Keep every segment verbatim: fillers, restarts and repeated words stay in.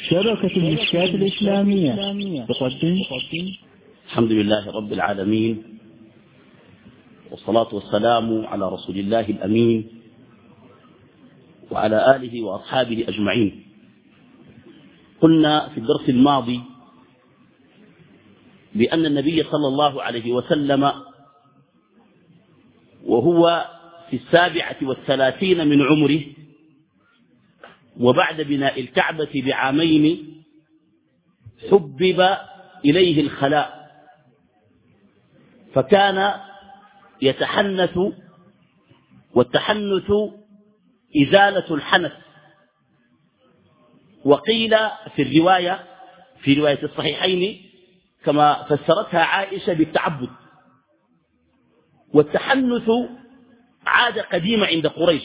شبكة المشكات الإسلامية تقدم. الحمد لله رب العالمين، والصلاة والسلام على رسول الله الأمين وعلى آله وأصحابه أجمعين. قلنا في الدرس الماضي بأن النبي صلى الله عليه وسلم وهو في السابعة والثلاثين من عمره وبعد بناء الكعبة بعامين حبب إليه الخلاء، فكان يتحنث، والتحنث إزالة الحنث. وقيل في الرواية في رواية الصحيحين كما فسرتها عائشة بالتعبد. والتحنث عادة قديمة عند قريش،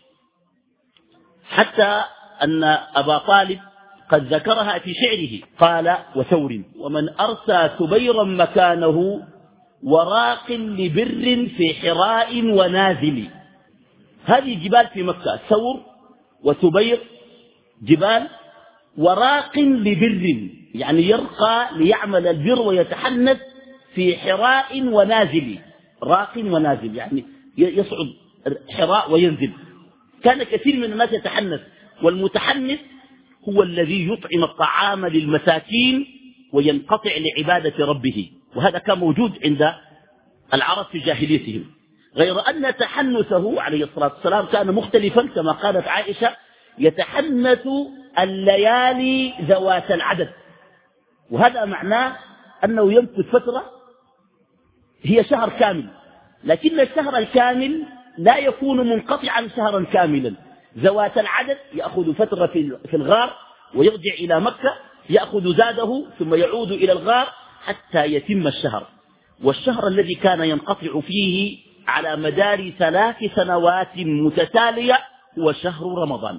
حتى أن أبا طالب قد ذكرها في شعره، قال: وثور ومن أرسى ثبيرا مكانه وراق لبر في حراء ونازل. هذه جبال في مكة، ثور وثبير جبال، وراق لبر يعني يرقى ليعمل البر ويتحنث في حراء ونازل. راق ونازل يعني يصعد حراء وينزل. كان كثير من الناس يتحنث، والمتحنث هو الذي يطعم الطعام للمساكين وينقطع لعبادة ربه، وهذا كان موجود عند العرب في جاهليتهم، غير أن تحنثه عليه الصلاة والسلام كان مختلفا كما قالت عائشة: يتحنث الليالي ذوات العدد. وهذا معناه أنه يمكث فترة هي شهر كامل، لكن الشهر الكامل لا يكون منقطعا شهرا كاملا. ذوات العدد يأخذ فترة في الغار ويرجع إلى مكة، يأخذ زاده ثم يعود إلى الغار حتى يتم الشهر. والشهر الذي كان ينقطع فيه على مدار ثلاث سنوات متتالية هو شهر رمضان.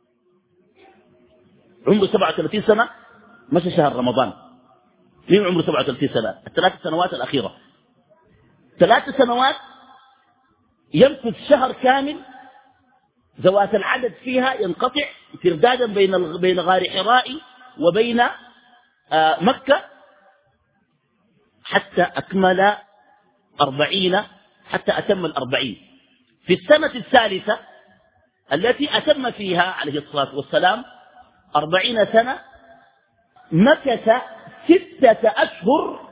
عمره سبعة وثلاثين سنة مشى شهر رمضان. مين عمره سبعة وثلاثين سنة؟ الثلاث سنوات الأخيرة، ثلاث سنوات يمكث شهر كامل ذوات العدد فيها ينقطع تردادا بين بين غار حراء وبين آه مكة حتى أكمل أربعين حتى أتم الأربعين. في السنة الثالثة التي أتم فيها عليه الصلاة والسلام أربعين سنة مكث ستة أشهر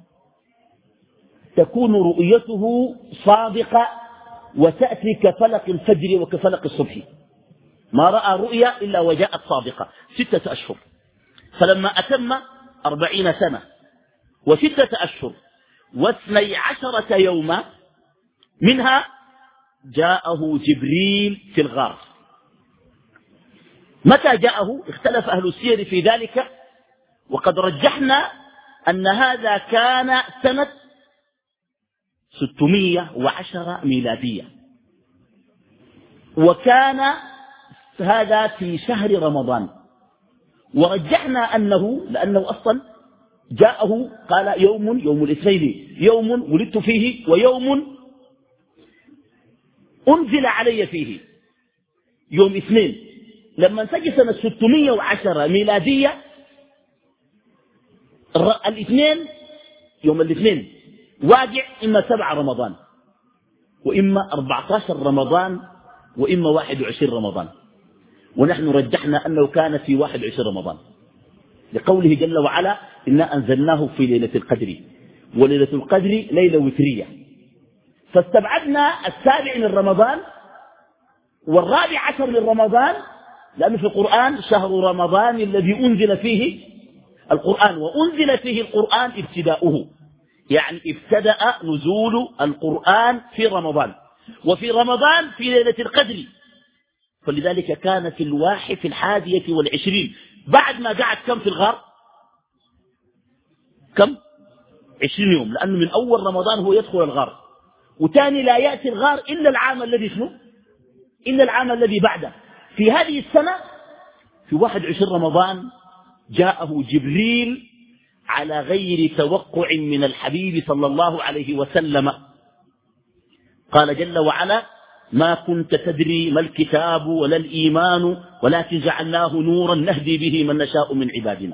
تكون رؤيته صادقة وتأتي كفلق الفجر وكفلق الصبح. ما رأى رؤيا إلا وجاءت صادقة ستة أشهر. فلما أتم أربعين سنة وستة أشهر واثني عشرة يوما منها جاءه جبريل في الغار. متى جاءه؟ اختلف أهل السير في ذلك، وقد رجحنا أن هذا كان سنة ستمائة وعشرة ميلادية، وكان هذا في شهر رمضان. ورجحنا أنه لأنه أصلا جاءه قال: يوم يوم الاثنين يوم ولدت فيه ويوم أنزل علي فيه، يوم اثنين. لما تجي سنة ستمائة وعشرة ميلادية الاثنين، يوم الاثنين واقع إما سبعة رمضان وإما أربعة عشر رمضان وإما واحد وعشرين رمضان، ونحن رجحنا أنه كان في واحد وعشرين رمضان لقوله جل وعلا: إنا أنزلناه في ليلة القدر وليلة القدر ليلة وترية. فاستبعدنا السابع من رمضان والرابع عشر من رمضان، لأنه في القرآن شهر رمضان الذي أنزل فيه القرآن، وأنزل فيه القرآن ابتداؤه، يعني ابتدأ نزول القرآن في رمضان، وفي رمضان في ليلة القدر. فلذلك كان في الواحد في الحادية والعشرين بعد ما قعد كم في الغار؟ كم؟ عشرين يوم، لأنه من أول رمضان هو يدخل الغار، وتاني لا يأتي الغار إلا العام الذي شنو؟ إلا العام الذي بعده. في هذه السنة في واحد وعشرين رمضان جاءه جبريل على غير توقع من الحبيب صلى الله عليه وسلم. قال جل وعلا: ما كنت تدري ما الكتاب ولا الإيمان ولكن جعلناه نورا نهدي به من نشاء من عبادنا.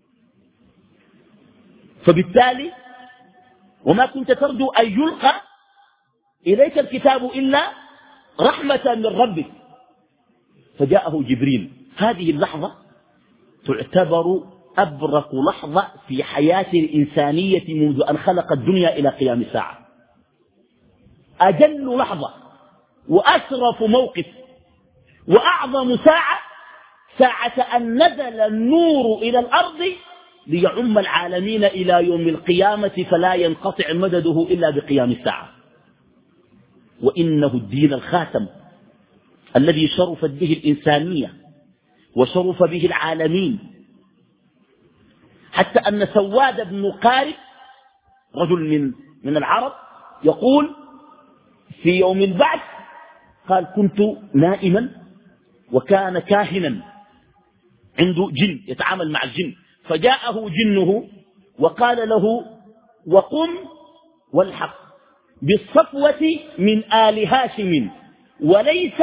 فبالتالي وما كنت ترجو أن يلقى إليك الكتاب إلا رحمة من ربك، فجاءه جبريل. هذه اللحظة تعتبر أبرك لحظة في حياة الإنسانية منذ أن خلق الدنيا إلى قيام الساعة، أجل لحظة وأشرف موقف وأعظم ساعة، ساعة أن نزل النور إلى الأرض ليعم العالمين إلى يوم القيامة فلا ينقطع مدده إلا بقيام الساعة. وإنه الدين الخاتم الذي شرفت به الإنسانية وشرف به العالمين، حتى أن سواد بن قارب رجل من من العرب يقول في يوم البعث قال: كنت نائما وكان كاهنا عنده جن يتعامل مع الجن، فجاءه جنه وقال له: وقم والحق بالصفوة من آل هاشم وليس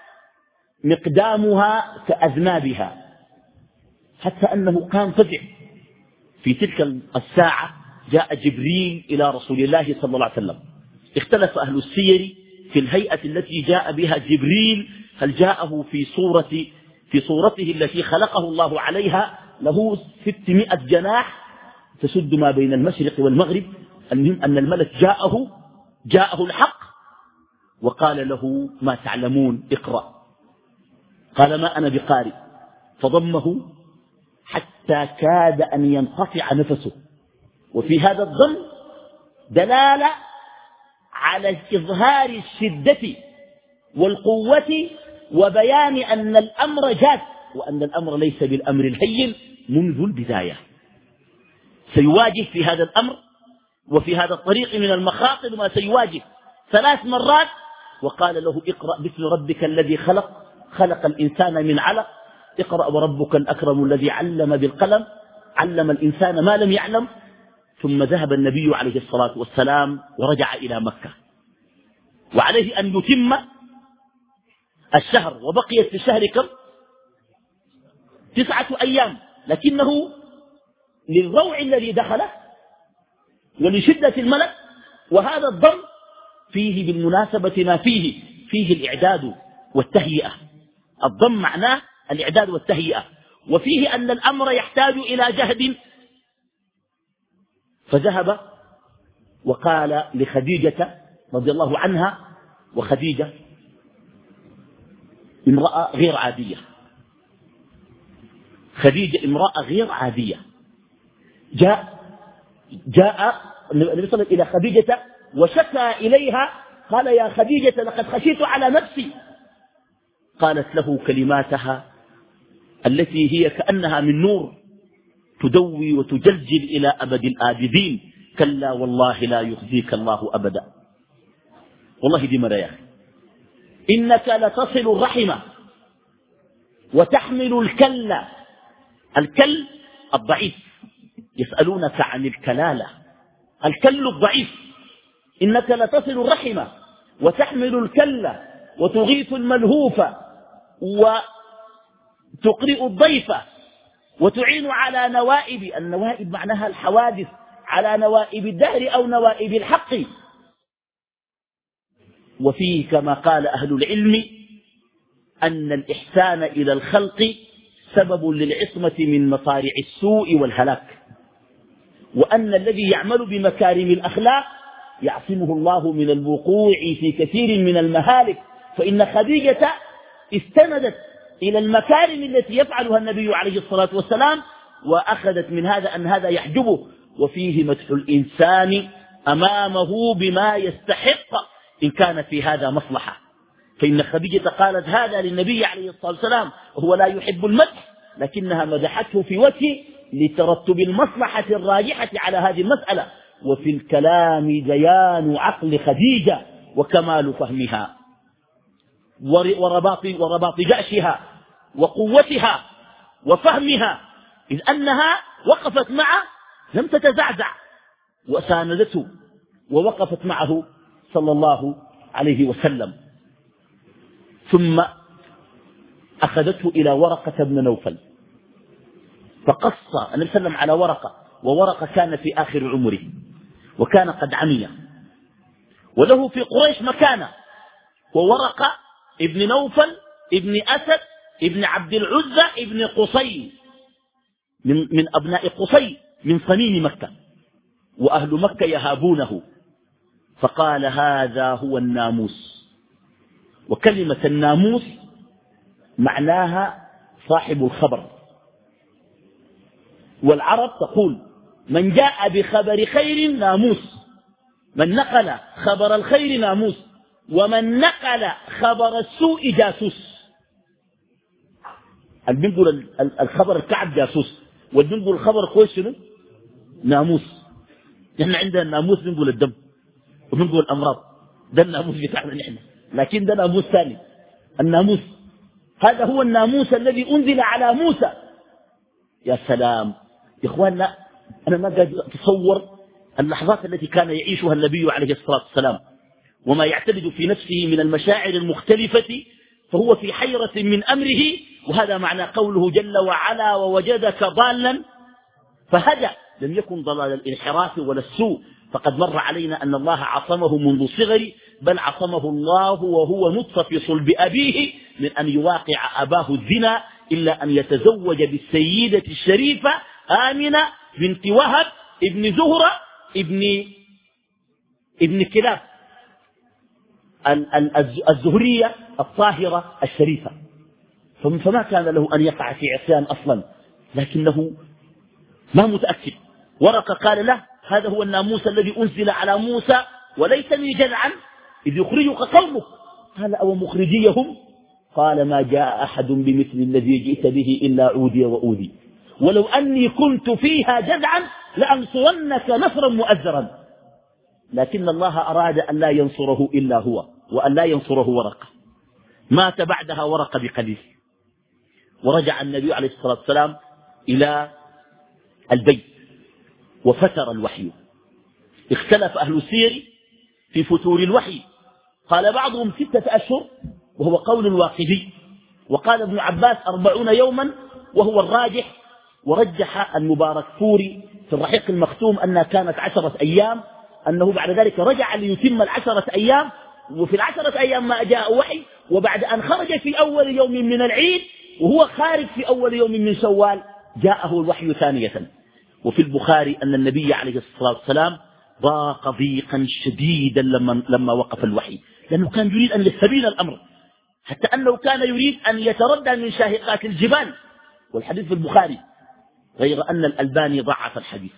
مقدامها كأذنابها، حتى أنه قام فزع. في تلك الساعة جاء جبريل إلى رسول الله صلى الله عليه وسلم. اختلف أهل السير في الهيئة التي جاء بها جبريل، هل جاءه في صورة في صورته التي خلقه الله عليها، له ستمائة جناح تسد ما بين المشرق والمغرب. المهم أن الملك جاءه جاءه الحق وقال له: ما تعلمون اقرأ. قال: ما أنا بقارئ. فضمه حتى كاد أن ينقطع نفسه. وفي هذا الضم دلالة على إظهار الشدة والقوة وبيان أن الأمر جاد، وأن الأمر ليس بالأمر الهين منذ البداية. سيواجه في هذا الأمر وفي هذا الطريق من المخاطر ما سيواجه ثلاث مرات. وقال له: اقرأ باسم ربك الذي خلق خلق الإنسان من علق، اقرأ وربك الأكرم الذي علم بالقلم علم الإنسان ما لم يعلم. ثم ذهب النبي عليه الصلاة والسلام ورجع إلى مكة، وعليه أن يتم الشهر، وبقيت في الشهر كم؟ تسعة أيام، لكنه للروع الذي دخله ولشدة الملك. وهذا الضم فيه بالمناسبة ما فيه فيه الإعداد والتهيئة. الضم معناه الإعداد والتهيئة، وفيه أن الأمر يحتاج إلى جهد. فذهب وقال لخديجة رضي الله عنها، وخديجة امرأة غير عادية، خديجة امرأة غير عادية. جاء جاء النبي صلى الله عليه وسلم إلى خديجة وشكى إليها، قال: يا خديجة لقد خشيت على نفسي. قالت له كلماتها التي هي كأنها من نور تدوي وتجلجل إلى أبد الآبدين: كلا والله لا يخزيك الله أبدا. والله دي مريا، إنك لتصل الرحمة وتحمل الكل. الكل الضعيف، يسألونك عن الكلالة، الكل الضعيف. إنك لتصل الرحمة وتحمل الكل وتغيث الملهوف وتقرئ الضيف وتعين على نوائب، النوائب معناها الحوادث، على نوائب الدهر أو نوائب الحق. وفيه كما قال أهل العلم أن الإحسان إلى الخلق سبب للعصمة من مصارع السوء والهلاك، وأن الذي يعمل بمكارم الأخلاق يعصمه الله من الوقوع في كثير من المهالك. فإن خديجة استندت إلى المكارم التي يفعلها النبي عليه الصلاة والسلام، وأخذت من هذا أن هذا يحجبه. وفيه مدح الإنسان أمامه بما يستحق إن كان في هذا مصلحة. فإن خديجة قالت هذا للنبي عليه الصلاة والسلام وهو لا يحب المدح، لكنها مدحته في وجهه لترتب المصلحة الراجحة على هذه المسألة. وفي الكلام بيان عقل خديجة وكمال فهمها ورباط, ورباط جأشها وقوتها وفهمها، إذ أنها وقفت معه لم تتزعزع وساندته ووقفت معه صلى الله عليه وسلم. ثم أخذته إلى ورقة بن نوفل فقص النبي صلى الله عليه وسلم على ورقة، وورقة كان في آخر عمره وكان قد عمي وله في قريش مكانة، وورقة ابن نوفل ابن أسد ابن عبد العزى ابن قصي من, من أبناء قصي من صميم مكة، وأهل مكة يهابونه. فقال هذا هو الناموس، وكلمة الناموس معناها صاحب الخبر، والعرب تقول من جاء بخبر خير ناموس، من نقل خبر الخير ناموس، ومن نقل خبر السوء جاسوس. البنقل الخبر الكعب جاسوس، والبنقل الخبر كويس شنو؟ ناموس. نحن عندنا الناموس بنقول الدم وبنقول الأمراض، ده الناموس بتاعنا نحن، لكن ده ناموس ثاني. الناموس هذا هو الناموس الذي أنزل على موسى. يا سلام يا إخواننا، أنا ما قادر أتصور اللحظات التي كان يعيشها النبي عليه الصلاة والسلام وما يعتمد في نفسه من المشاعر المختلفة، فهو في حيرة من أمره. وهذا معنى قوله جل وعلا ووجدك ضالا فهدى. لم يكن ضلال الانحراف ولا السوء، فقد مر علينا أن الله عصمه منذ صغر، بل عصمه الله وهو نطفة في صلب أبيه من أن يواقع أباه الزنا، إلا أن يتزوج بالسيدة الشريفة آمنة بنت وهب ابن زهرة ابن ابن كلاب الزهرية الطاهرة الشريفة. فما كان له أن يقع في عصيان أصلا، لكنه ما متأكد. ورقة قال له هذا هو الناموس الذي أنزل على موسى وليتني جزعا إذ يخرجك قومك. قال أو مخرجيهم؟ قال ما جاء أحد بمثل الذي جئت به إلا عودي وأوذي، ولو أني كنت فيها جزعا لأنصرنك نصرا مؤزرا. لكن الله أراد أن لا ينصره إلا هو، وأن لا ينصره ورقة. مات بعدها ورقة بقليل، ورجع النبي عليه الصلاة والسلام إلى البيت وفتر الوحي. اختلف أهل السير في فتور الوحي، قال بعضهم ستة أشهر وهو قول الواقدي، وقال ابن عباس أربعون يوما وهو الراجح، ورجح المبارك فوري في الرحيق المختوم أنها كانت عشرة أيام، أنه بعد ذلك رجع ليتم العشرة أيام، وفي العشرة أيام ما جاء وحي، وبعد أن خرج في أول يوم من العيد وهو خارج في أول يوم من شوال جاءه الوحي ثانية. وفي البخاري أن النبي عليه الصلاة والسلام ضاق ضيقا شديدا لما, لما وقف الوحي، لأنه كان يريد أن يستبين الأمر، حتى أنه كان يريد أن يتردى من شاهقات الجبال. والحديث في البخاري، غير أن الألباني ضعف الحديث.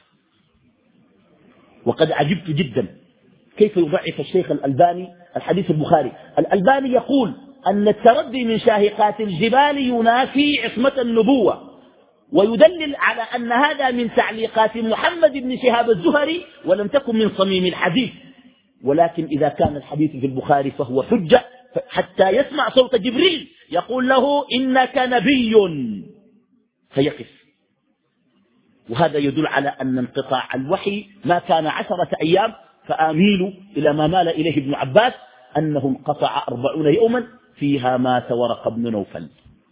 وقد عجبت جدا كيف يضعف الشيخ الألباني الحديث البخاري. الألباني يقول أن التردي من شاهقات الجبال ينافي عصمة النبوة، ويدلل على أن هذا من تعليقات محمد بن شهاب الزهري ولم تكن من صميم الحديث. ولكن إذا كان الحديث في البخاري فهو حجة، حتى يسمع صوت جبريل يقول له إنك نبي فيقف. وهذا يدل على أن انقطاع الوحي ما كان عشرة أيام، فآميل إلى ما مال إليه ابن عباس أنه انقطع أربعون يوما فيها مات ورقة بن نوفل.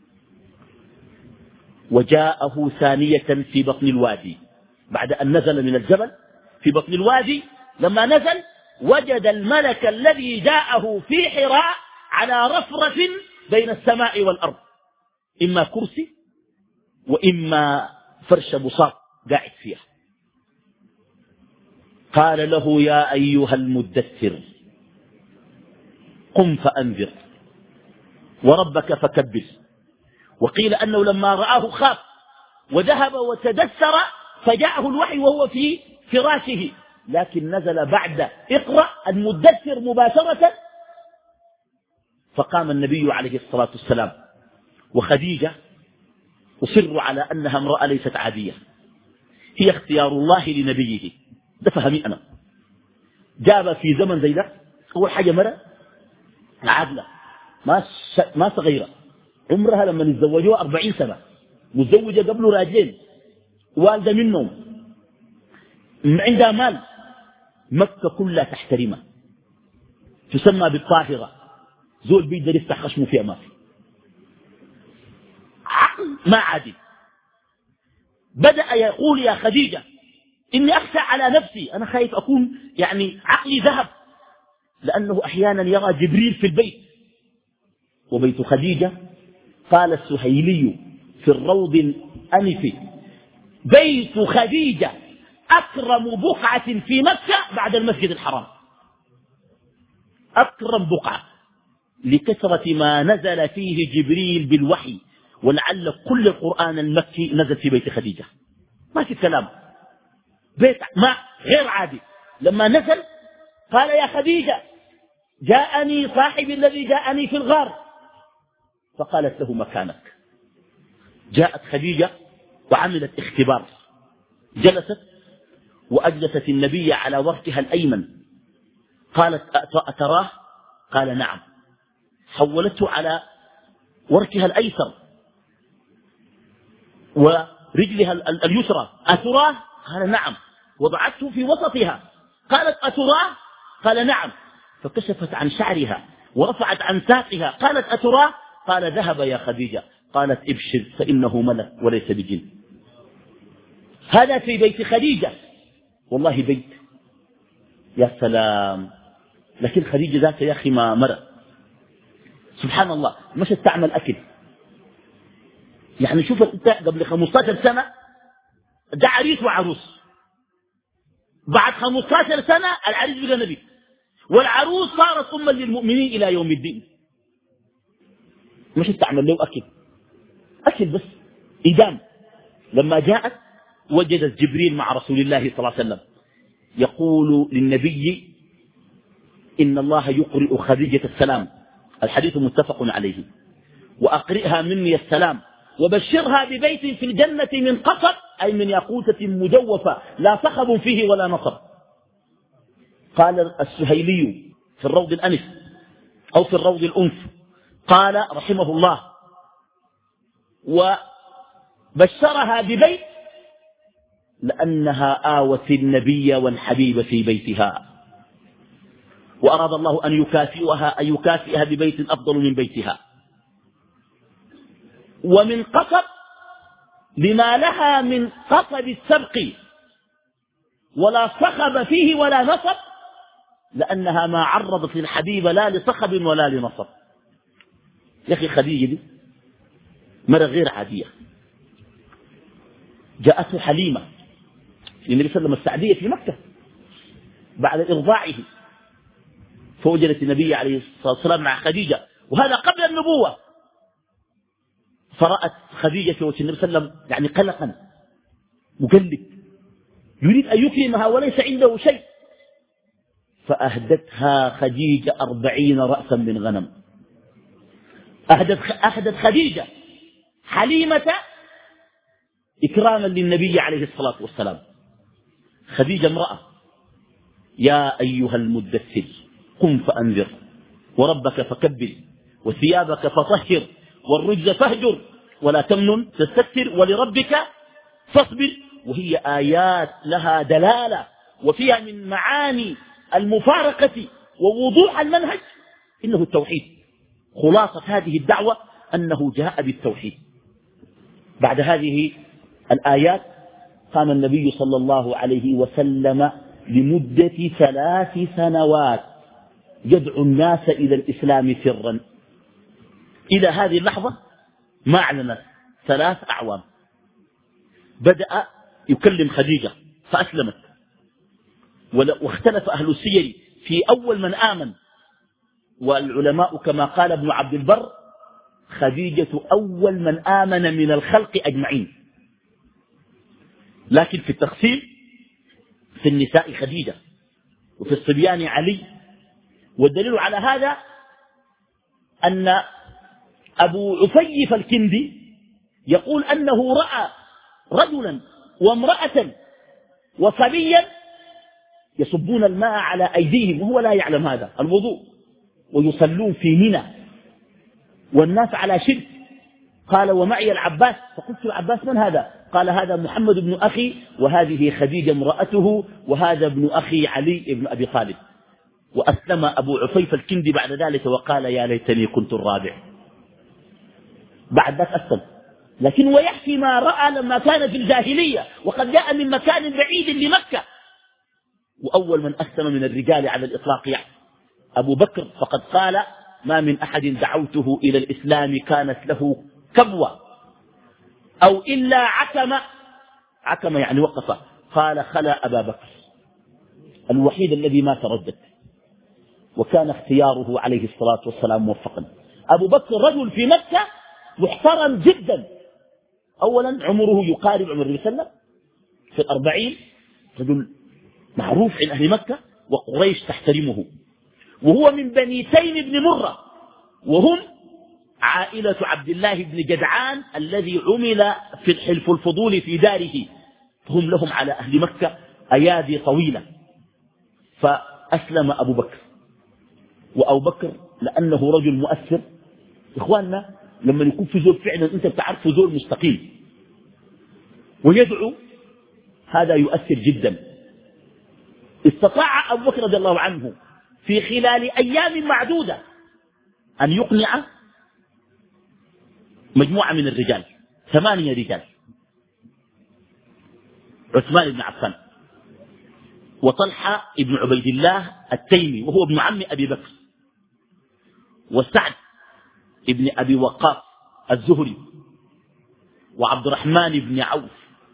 وجاءه ثانية في بطن الوادي بعد أن نزل من الجبل في بطن الوادي. لما نزل وجد الملك الذي جاءه في حراء على رفرف بين السماء والأرض، إما كرسي وإما فرش بساط قاعد فيها. قال له يا أيها المدثر قم فأنذر وربك فكبر. وقيل أنه لما رآه خاف وذهب وتدثر، فجاءه الوحي وهو في فراشه، لكن نزل بعد اقرأ المدثر مباشرة. فقام النبي عليه الصلاة والسلام وخديجة أصر على أنها امرأة ليست عادية، هي اختيار الله لنبيه. ده فهمي أنا. جاب في زمن زي ده أول حاجة مرة عادلة ما ما صغيرة، عمرها لما نتزوجوها أربعين سنة، متزوجة قبل راجلين، والدة منهم، عندها مال، مكة كلها تحترمها، تسمى بالطاهرة، زول بيقدر يفتح خشمه فيها ما في عقل ما عادل. بدأ يقول يا خديجة إني أخشى على نفسي، أنا خايف أكون يعني عقلي ذهب، لأنه أحيانا يرى جبريل في البيت. وبيت خديجة قال السهيلي في الروض الأنف بيت خديجة أكرم بقعة في مكة بعد المسجد الحرام، أكرم بقعة لكثرة ما نزل فيه جبريل بالوحي، ولعل كل القرآن المكي نزل في بيت خديجة. ما في كلام، بيت ما غير عادي. لما نزل قال يا خديجة جاءني صاحبي الذي جاءني في الغار، فقالت له مكانك. جاءت خديجة وعملت اختبار، جلست وأجلست النبي على وركها الأيمن، قالت أتراه؟ قال نعم. حولته على وركها الأيسر ورجلها اليسرى، أتراه؟ قال نعم. وضعته في وسطها، قالت أتراه؟ قال نعم. فكشفت عن شعرها ورفعت عن ساقها، قالت أتراه؟ قال ذهب يا خديجة. قالت ابشر فإنه ملك وليس بجن. هذا في بيت خديجة، والله بيت يا سلام. لكن خديجة ذات يا أخي ما مرة، سبحان الله، مش تعمل أكل. يعني شوف انت قبل خمسة عشر سنة ده عريس وعروس، بعد خمسة عشر سنة العريس بقى نبي، والعروس صارت أما للمؤمنين إلى يوم الدين. مش تعمل له أكل، أكل بس إدام. لما جاءت وجدت جبريل مع رسول الله صلى الله عليه وسلم يقول للنبي إن الله يقرئ خديجة السلام، الحديث متفق عليه، وأقرئها مني السلام وبشرها ببيت في الجنة من قصب، أي من ياقوتة مجوفة لا صخب فيه ولا نصب. قال السهيلي في الروض الأنف أو في الروض الأنف، قال رحمه الله وبشرها ببيت لأنها آوت النبي والحبيب في بيتها، وأراد الله أن يكافئها أن يكافئها ببيت أفضل من بيتها. ومن قصب لما لها من قصب السبق، ولا صخب فيه ولا نصب، لأنها ما عرضت الحبيب لا لصخب ولا لنصب. يا أخي خديجة دي مرة غير عادية. جاءته حليمة للنبي صلى الله عليه وسلم السعدية في مكة بعد إرضاعه، فوجدت النبي عليه الصلاة والسلام مع خديجة، وهذا قبل النبوة. فرأت خديجة في وجه النبي صلى الله عليه وسلم يعني قلقا مقلق، يريد أن يكرمها وليس عنده شيء، فأهدتها خديجة أربعين رأسا من غنم. أهدت, أهدت خديجة حليمة إكراما للنبي عليه الصلاة والسلام. خديجة امرأة، يا أيها المدثر قم فأنذر وربك فكبر وثيابك فطهر والرجز فاهجر ولا تمنن تستكثر ولربك فاصبر. وهي آيات لها دلالة وفيها من معاني المفارقة ووضوح المنهج إنه التوحيد. خلاصة هذه الدعوة أنه جاء بالتوحيد. بعد هذه الآيات قام النبي صلى الله عليه وسلم لمدة ثلاث سنوات يدعو الناس إلى الإسلام سرا. إلى هذه اللحظة ما أعلنت ثلاث أعوام. بدأ يكلم خديجة فأسلمت، واختلف أهل السير في أول من آمن، والعلماء كما قال ابن عبد البر خديجة أول من آمن من الخلق أجمعين، لكن في التقسيم في النساء خديجة وفي الصبيان علي. والدليل على هذا أن أبو عفيف الكندي يقول أنه رأى رجلا وامرأة وصبيا يصبون الماء على أيديهم وهو لا يعلم هذا الوضوء، ويصلون في منى والناس على شرك. قال ومعي العباس، فقلت العباس من هذا؟ قال هذا محمد بن أخي وهذه خديجة امرأته وهذا ابن أخي علي بن أبي طالب. وأسلم أبو عفيف الكندي بعد ذلك وقال يا ليتني كنت الرابع. بعد ذلك أسلم، لكن ويحكي ما رأى لما كان في الجاهلية وقد جاء من مكان بعيد لمكة. وأول من أسلم من الرجال على الإطلاق يعني أبو بكر، فقد قال ما من أحد دعوته إلى الإسلام كانت له كبوة أو إلا عكم، عكم يعني وقف، قال خلا أبا بكر، الوحيد الذي ما تردد، وكان اختياره عليه الصلاة والسلام موفقا. أبو بكر رجل في مكة محترم جدا، أولا عمره يقارب عمر النبي صلى الله عليه وسلم في الأربعين، رجل معروف عند أهل مكة وقريش تحترمه، وهو من بني تيم بن مرة، وهم عائلة عبد الله بن جدعان الذي عمل في الحلف الفضول في داره، فهم لهم على أهل مكة أيادي طويلة. فأسلم أبو بكر، وأبو بكر لأنه رجل مؤثر. إخواننا لما يكون في زول فعلا أنت بتعرف زول مستقيم ويدعو، هذا يؤثر جدا. استطاع أبو بكر رضي الله عنه في خلال أيام معدودة أن يقنع مجموعة من الرجال، ثمانية رجال: عثمان بن عفان، وطلحة بن عبيد الله التيمي وهو ابن عم أبي بكر، وسعد ابن أبي وقاص الزهري، وعبد الرحمن بن عوف،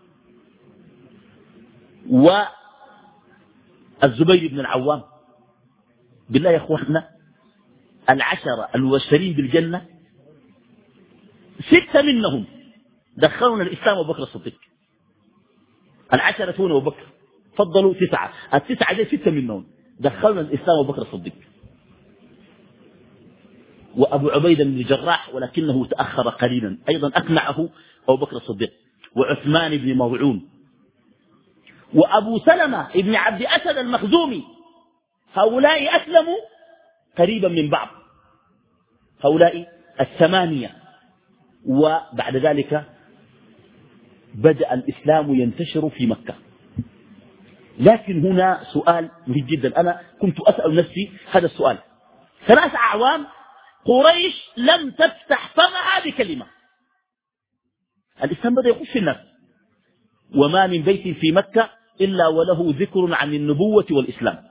والزبير بن العوام. بالله يا اخواننا العشرة المبشرين بالجنة ستة منهم دخلونا الإسلام أبو بكر الصديق. العشرة هنا أبو بكر فضلوا تسعة، التسعة دي ستة منهم دخلنا الإسلام أبو بكر الصديق. وأبو عبيدة بن الجراح ولكنه تأخر قليلا أيضا أقنعه أبو بكر الصديق، وعثمان بن مظعون، وأبو سلمة بن عبد أسد المخزومي. هؤلاء أسلموا قريبا من بعض، هؤلاء الثمانية. وبعد ذلك بدأ الإسلام ينتشر في مكة. لكن هنا سؤال مهم جدا، أنا كنت أسأل نفسي هذا السؤال. ثلاث أعوام قريش لم تفتح فمها بكلمة، الإسلام بدأ يخش في الناس، وما من بيت في مكة إلا وله ذكر عن النبوة والإسلام.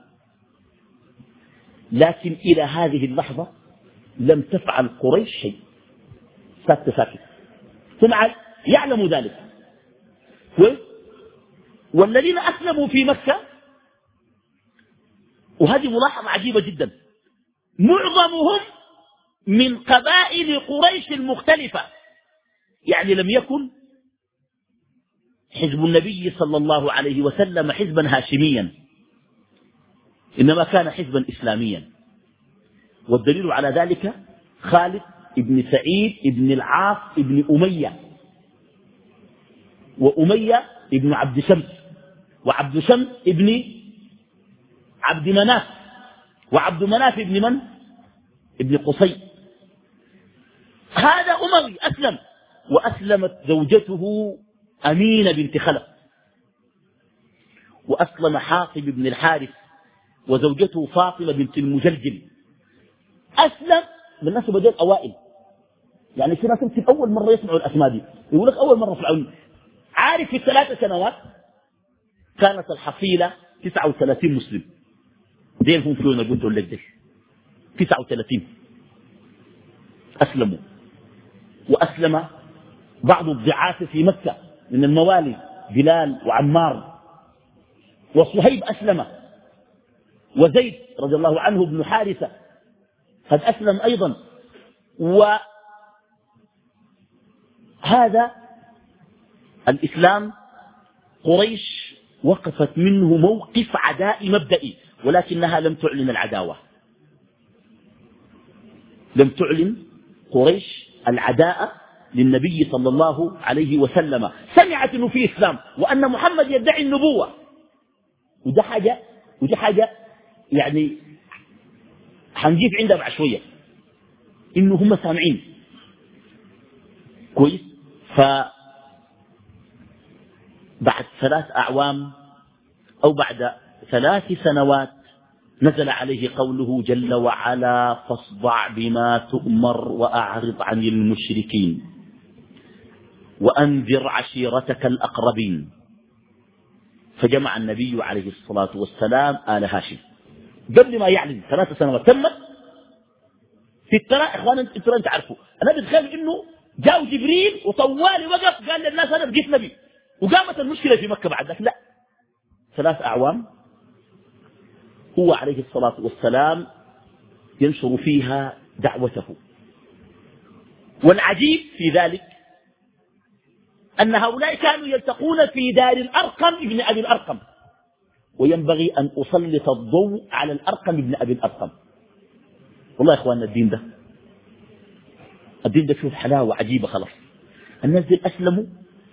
لكن إلى هذه اللحظة لم تفعل قريش شيء، ساكت ساكت، سمع يعلم ذلك. والذين أسلموا في مكة، وهذه ملاحظة عجيبة جدا، معظمهم من قبائل قريش المختلفة، يعني لم يكن حزب النبي صلى الله عليه وسلم حزبا هاشميا، إنما كان حزبا إسلاميا. والدليل على ذلك خالد ابن سعيد ابن العاص ابن أمية، وأمية ابن عبد شمس، وعبد شمس ابن عبد مناف، وعبد مناف ابن من؟ ابن قصي. هذا أموي أسلم، وأسلمت زوجته أمينة بنت خلف، وأسلم حاطب بن الحارث وزوجته فاطمة بنت المجلجل. أسلم من الناس بدل أوائل، يعني في ناس يمكن أول مرة يسمعوا الأسماء دي، يقول لك أول مرة يسمعوا. عارف في الثلاث سنوات كانت الحصيلة تسعة وثلاثين مسلم، دين هم فيون قلت لك دي تسعة وثلاثين أسلموا. وأسلم بعض الضعاف في مكة من الموالي، بلال وعمار وصهيب أسلم، وزيد رضي الله عنه بن حارثة قد أسلم أيضا. وهذا الإسلام قريش وقفت منه موقف عداء مبدئي، ولكنها لم تعلن العداوة، لم تعلن قريش العداء للنبي صلى الله عليه وسلم. سمعت انه في إسلام وأن محمد يدعي النبوة، وده حاجة وده حاجة يعني حنجيب عندها بعد شوية إنه هم سامعين كويس. فبعد ثلاث أعوام أو بعد ثلاث سنوات نزل عليه قوله جل وعلا فاصدع بما تؤمر وأعرض عن المشركين وأنذر عشيرتك الأقربين. فجمع النبي عليه الصلاة والسلام آل هاشم قبل ما يعلن ثلاث سنوات تمت في الترى. إخوانا انتوا انت عارفوا أنا بتخيل إنه جاء جبريل وطوالي وقف قال للناس أنا بقيت نبي وقامت المشكلة في مكة بعد ذلك. لا، ثلاث أعوام هو عليه الصلاة والسلام ينشر فيها دعوته. والعجيب في ذلك أن هؤلاء كانوا يلتقون في دار الأرقم ابن أبي الأرقم، وينبغي أن أسلط الضوء على الأرقم ابن أبي الأرقم. والله يا إخواننا الدين ده الدين ده فيه حلاوة عجيبة. خلاص الناس دي أسلموا.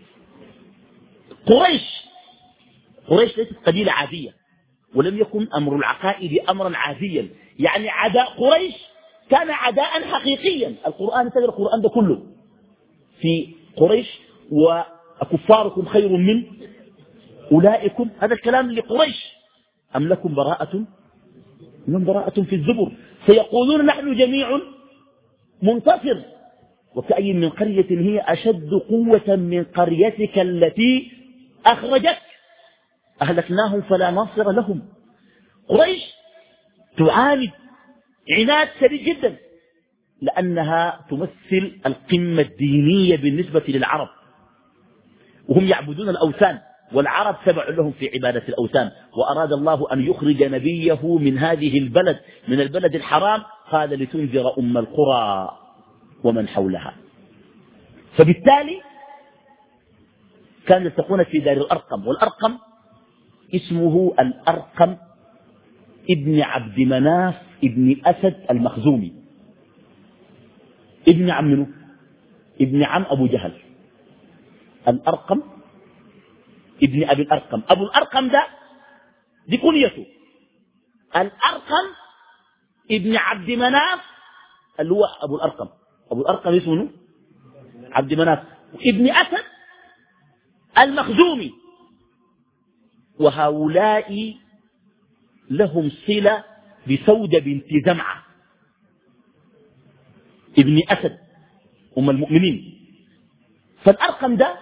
قريش قريش ليست قبيلة عادية، ولم يكن أمر العقائد أمرا عاديا. يعني عداء قريش كان عداء حقيقيا. القرآن تقرأ القرآن ده كله في قريش وكفاركم خير من أولئكم، هذا الكلام لقريش. أم لكم براءة من براءة في الزبر سيقولون نحن جميع منتصر. وكأي من قرية هي أشد قوة من قريتك التي أخرجت أهلكناهم فلا ناصر لهم. قريش تعاند عناد شديد جدا لأنها تمثل القمة الدينية بالنسبة للعرب، وهم يعبدون الأوثان والعرب تبع لهم في عبادة الأوثان. وأراد الله أن يخرج نبيه من هذه البلد من البلد الحرام، قال لتنذر أم القرى ومن حولها. فبالتالي كانوا يلتقون في دار الأرقم، والأرقم اسمه الأرقم ابن عبد مناف ابن أسد المخزومي، ابن عم منه؟ ابن عم أبو جهل. الأرقم ابن أبي الأرقم. أبو الأرقم ده دي كنيته. الأرقم ابن عبد مناف اللي هو أبو الأرقم. أبو الأرقم اسمه عبد مناف ابن أسد المخزومي. وهؤلاء لهم صلة بسودة بنت زمعة ابن أسد أم المؤمنين. فالأرقم ده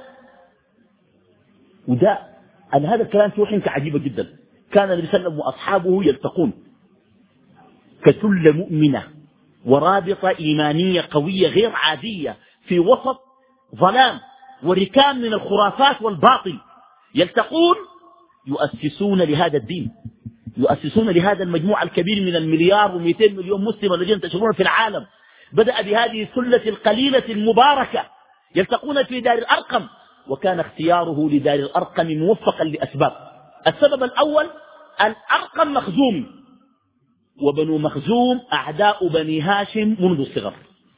وده أن هذا الكلام فيه حنكة عجيبة جدا. كان النبي صلى الله عليه وسلم وأصحابه يلتقون كسلة مؤمنة ورابطة إيمانية قوية غير عادية في وسط ظلام وركام من الخرافات والباطل. يلتقون يؤسسون لهذا الدين، يؤسسون لهذا المجموع الكبير من المليار ومئتين مليون مسلم الذين ينتشرون في العالم. بدأ بهذه السلة القليلة المباركة. يلتقون في دار الأرقم، وكان اختياره لدار الأرقم موفقا لأسباب. السبب الأول الأرقم مخزوم، وبنو مخزوم أعداء بني هاشم منذ الصغر،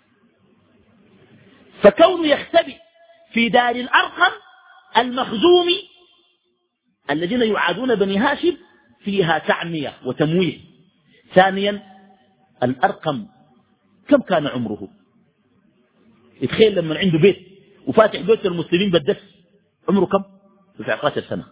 فكونه يختبئ في دار الأرقم المخزومي الذين يعادون بني هاشم فيها تعمية وتمويه. ثانيا الأرقم كم كان عمره؟ يتخيل لما عنده بيت وفاتح بيت المسلمين بالدس، عمره كم؟ تسعة عشر سنة.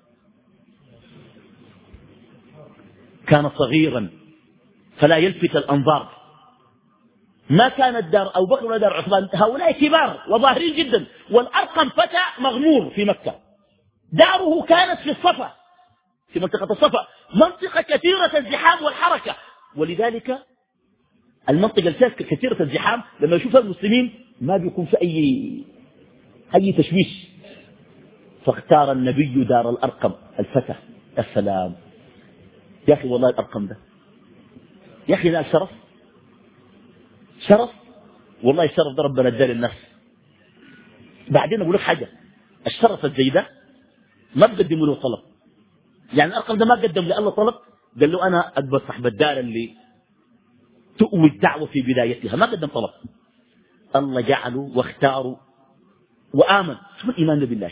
كان صغيرا فلا يلفت الأنظار. ما كانت دار أبو بكر ولا دار عثمان، هؤلاء كبار وظاهرين جدا. والأرقم فتى مغمور في مكة، داره كانت في الصفا، في منطقة الصفا، منطقة كثيرة الزحام والحركة. ولذلك المنطقة الكثيرة كثيرة الزحام لما يشوف المسلمين ما بيكون في أي أي تشويش. فاختار النبي دار الأرقم الفتى. السلام يا أخي، والله الأرقم ده يا أخي ده شرف، شرف والله. الشرف ده ربنا اداه للناس. بعدين أقول لك حاجة، الشرف الزي ده ما بقدموا له طلب. يعني الأرقم ده ما قدم لله طلب، قال له أنا أكبر صاحب الدار اللي تؤوي الدعوة في بدايتها، ما قدم طلب. الله جعله واختاره وآمن. شوف الإيمان بالله،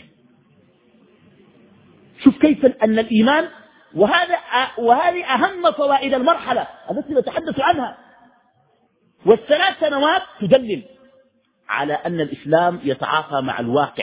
شوف كيف أن الإيمان، وهذا وهذه أهم فوائد المرحلة التي نتحدث عنها. والثلاث سنوات تدلل على أن الإسلام يتعاطى مع الواقع،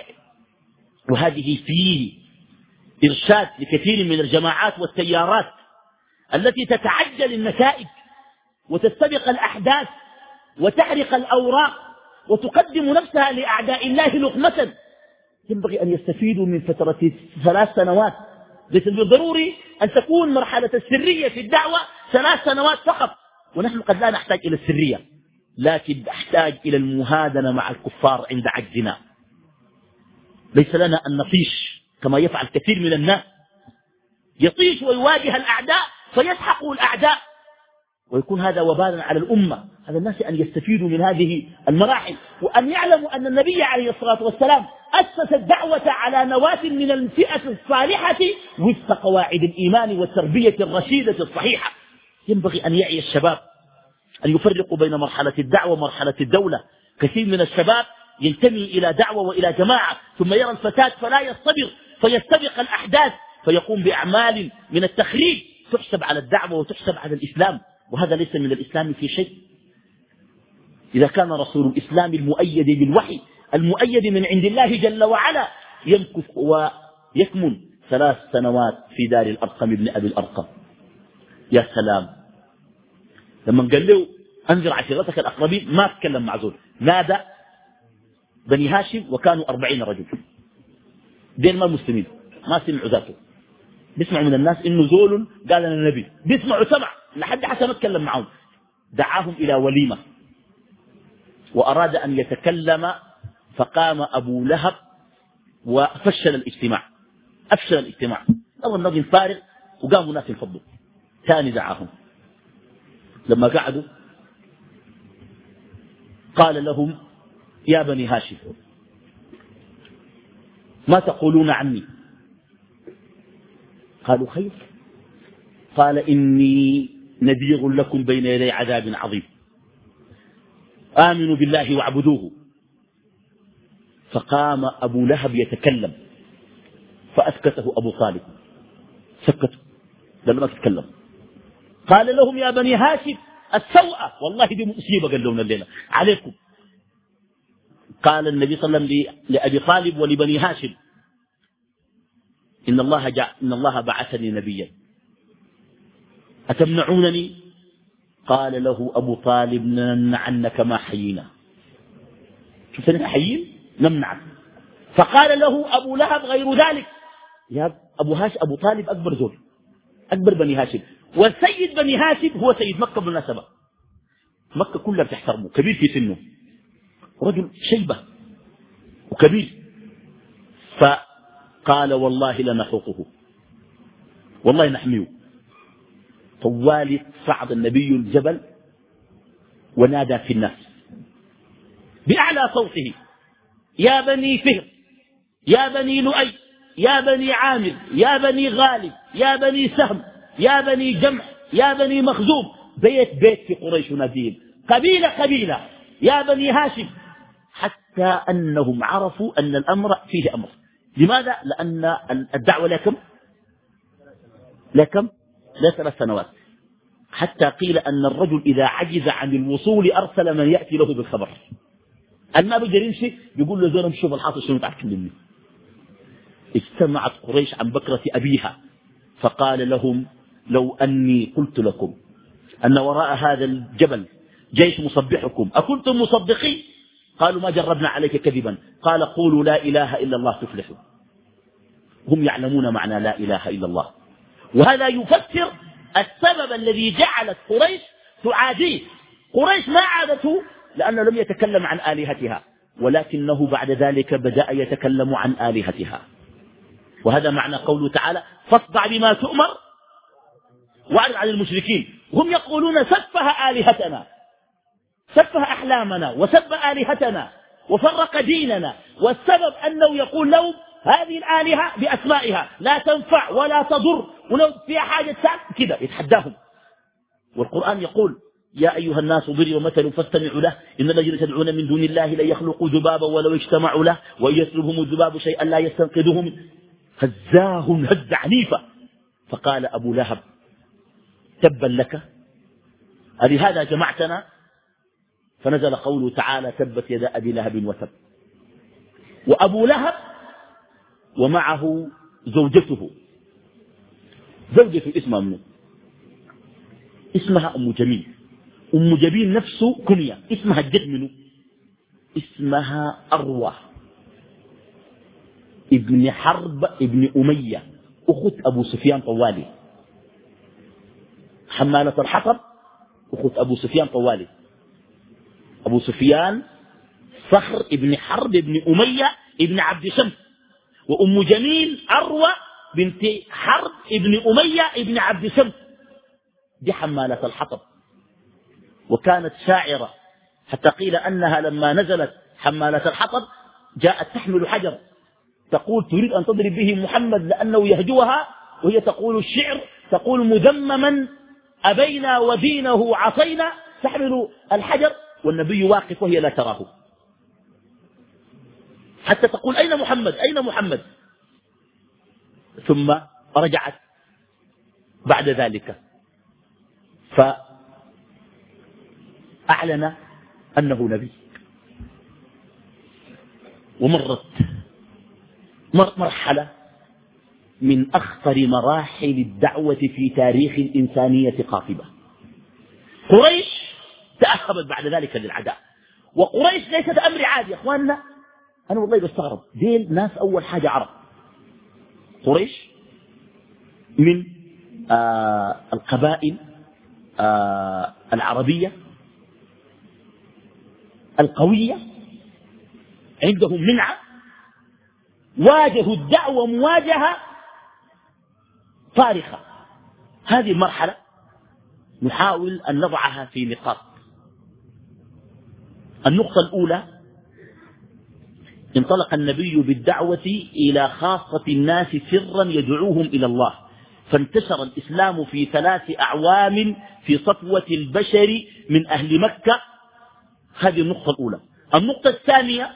وهذه فيه إرشاد لكثير من الجماعات والتيارات التي تتعجل النتائج وتستبق الأحداث وتحرق الأوراق وتقدم نفسها لأعداء الله لقمة، ينبغي أن يستفيدوا من فترة ثلاث سنوات. ليس بالضروري أن تكون مرحلة السرية في الدعوة ثلاث سنوات فقط، ونحن قد لا نحتاج إلى السرية، لكن نحتاج إلى المهادنة مع الكفار عند عجزنا. ليس لنا أن نطيش كما يفعل كثير من الناس، يطيش ويواجه الأعداء فيسحقوا الأعداء ويكون هذا وبالا على الأمة. هذا الناس أن يستفيدوا من هذه المراحل، وأن يعلموا أن النبي عليه الصلاة والسلام أسس الدعوة على نواة من الفئة الصالحة وفق قواعد الإيمان والتربية الرشيدة الصحيحة. ينبغي أن يعي الشباب أن يفرقوا بين مرحلة الدعوة ومرحلة الدولة. كثير من الشباب ينتمي إلى دعوة وإلى جماعة، ثم يرى الفتاة فلا يصطبر فيستبق الأحداث فيقوم بأعمال من التخريب تحسب على الدعوة وتحسب على الإسلام، وهذا ليس من الإسلام في شيء. إذا كان رسول الإسلام المؤيد بالوحي المؤيد من عند الله جل وعلا يمكث ويكمن ثلاث سنوات في دار الأرقم ابن أبي الأرقم، يا سلام. لما قال له أنذر عشيرتك الأقربين ما تكلم مع زول، نادى بني هاشم وكانوا أربعين رجل، دين ما المسلمين ما سمعوا ذاته، بيسمعوا من الناس إنه زول قال لنا النبي، بيسمعوا سمع لحد حتى ما اتكلم معهم. دعاهم إلى وليمة وأراد أن يتكلم، فقام أبو لهب وفشل الاجتماع، أفشل الاجتماع. أول نظم فارغ وقاموا ناس ينفضوا. ثاني دعاهم، لما قعدوا قال لهم يا بني هاشم ما تقولون عني؟ قالوا خير. قال إني نذير لكم بين يدي عذاب عظيم، آمنوا بالله واعبدوه. فقام أبو لهب يتكلم فأسكته أبو طالب، سكته لما ما تتكلم. قال لهم يا بني هاشم السوءة، والله دي مصيبة قال لهم الليلة عليكم. قال النبي صلى الله عليه وسلم لأبي طالب ولبني هاشم إن الله, جاء إن الله بعثني نبيا أتمنعونني؟ قال له أبو طالب نمنعنك ما حيينا. شوف نحن حيين نمنعك. فقال له أبو لهب غير ذلك، يا أبو هاشم أبو طالب أكبر زول، أكبر بني هاشم، والسيد بني هاشم هو سيد مكة بالمناسبة، مكة كلها بتحترمه، كبير في سنه، رجل شيبة وكبير. فقال والله لنحوقه، والله نحميه. طوالي صعد النبي الجبل ونادى في الناس بأعلى صوته يا بني فهر، يا بني لؤي، يا بني عامر، يا بني غالب، يا بني سهم، يا بني جمح، يا بني مخزوم، بيت بيت في قريش نادين، قبيلة قبيلة، يا بني هاشم، حتى أنهم عرفوا أن الأمر فيه أمر. لماذا؟ لأن الدعوة لكم لكم لا ثلاث سنوات، حتى قيل أن الرجل إذا عجز عن الوصول أرسل من يأتي له بالخبر. الما بجرين شيء يقول له زول شوف الحاصل شنو تعرف مني. اجتمعت قريش عن بكرة أبيها فقال لهم لو أني قلت لكم أن وراء هذا الجبل جيش مصبحكم أكنتم مصدقين؟ قالوا ما جربنا عليك كذبا. قال قولوا لا إله إلا الله تفلحوا. هم يعلمون معنى لا إله إلا الله، وهذا يفسر السبب الذي جعلت قريش تعاديه. قريش ما عادته لأنه لم يتكلم عن آلهتها، ولكنه بعد ذلك بدأ يتكلم عن آلهتها. وهذا معنى قوله تعالى فاصدع بما تؤمر واعرض عن المشركين. هم يقولون سفه آلهتنا، سفه أحلامنا وسب آلهتنا وفرق ديننا، والسبب أنه يقول لهم هذه الآلهة بأسمائها لا تنفع ولا تضر، ولو فيها حاجة كده يتحداهم. والقرآن يقول يا أيها الناس ضرب مثل فاستمعوا له إن الذين تدعون من دون الله لن يخلقوا ذبابا ولو اجتمعوا له وإن يسلبهم الذباب شيئا لا يستنقذوه منه هزاهم هزة عنيفة. فقال أبو لهب تبا لك ألهذا جمعتنا؟ فنزل قوله تعالى تبت يدا أبي لهب وتب. وأبو لهب ومعه زوجته، زوجته اسمها منه اسمها أم جميل. أم جميل نفسه كنية، اسمها الجد منه، اسمها أروى ابن حرب ابن أمية أخت أبو سفيان طوالي، حمالة الحطب أخت أبو سفيان طوالي. أبو سفيان صخر ابن حرب ابن أمية ابن عبد شمس، وأم جميل أروى بنت حرب ابن أمية ابن عبد شمس، دي حمالة الحطب. وكانت شاعرة حتى قيل أنها لما نزلت حمالة الحطب جاءت تحمل حجر تقول تريد أن تضرب به محمد لأنه يهجوها، وهي تقول الشعر، تقول مذمما أبينا ودينه عصينا، تحمل الحجر والنبي واقف وهي لا تراه، حتى تقول أين محمد أين محمد. ثم رجعت بعد ذلك فأعلن أنه نبي. ومرت مرحلة من أخطر مراحل الدعوة في تاريخ الإنسانية قاطبة. قريش تأهبت بعد ذلك للعداء، وقريش ليست أمر عادي يا أخواننا. أنا والله بستغرب، ديل ناس أول حاجة عرب. قريش من آه القبائل آه العربية القوية، عندهم منعة، واجهوا الدعوة مواجهة صارخة. هذه المرحلة نحاول أن نضعها في نقاط. النقطة الأولى: انطلق النبي بالدعوة إلى خاصة الناس سرا يدعوهم إلى الله، فانتشر الإسلام في ثلاث أعوام في صفوة البشر من أهل مكة. هذه النقطة الأولى. النقطة الثانية: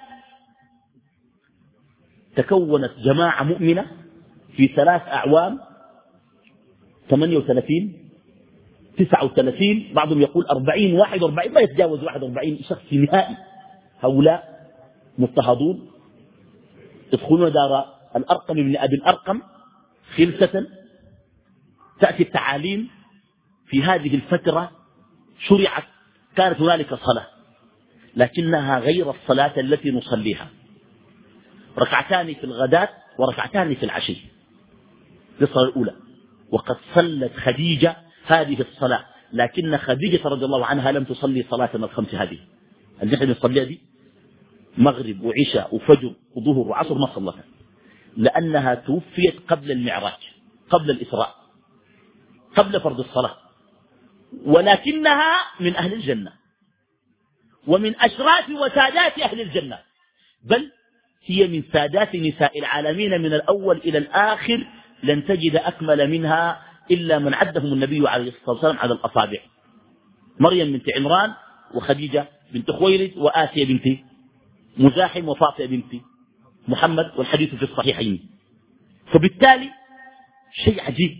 تكونت جماعة مؤمنة في ثلاث أعوام، ثمانية وثلاثين تسعة وثلاثين، بعضهم يقول أربعين واحد وأربعين، ما يتجاوز واحد وأربعين شخص نهائي. هؤلاء مضطهدون يدخلون دار الأرقم بن أبي الأرقم خلسة. تأتي التعاليم في هذه الفترة شرعت، كانت هنالك صلاة لكنها غير الصلاة التي نصليها، ركعتان في الغداة وركعتان في العشي، للصلاة الأولى. وقد صلت خديجة هذه الصلاة، لكن خديجة رضي الله عنها لم تصلي صلاة الخمس هذه اللي نحن نصليها دي، مغرب وعشاء وفجر وظهر وعصر، ما صلتها لأنها توفيت قبل المعراج، قبل الإسراء، قبل فرض الصلاة، ولكنها من أهل الجنة ومن أشراف وسادات أهل الجنة، بل هي من سادات نساء العالمين من الأول إلى الآخر. لن تجد أكمل منها إلا من عدهم النبي عليه الصلاة والسلام على الأصابع: مريم بنت عمران، وخديجة بنت خويلد، وآسيا بنت مزاحم، وفاطمة بنت محمد، والحديث في الصحيحين. فبالتالي شيء عجيب،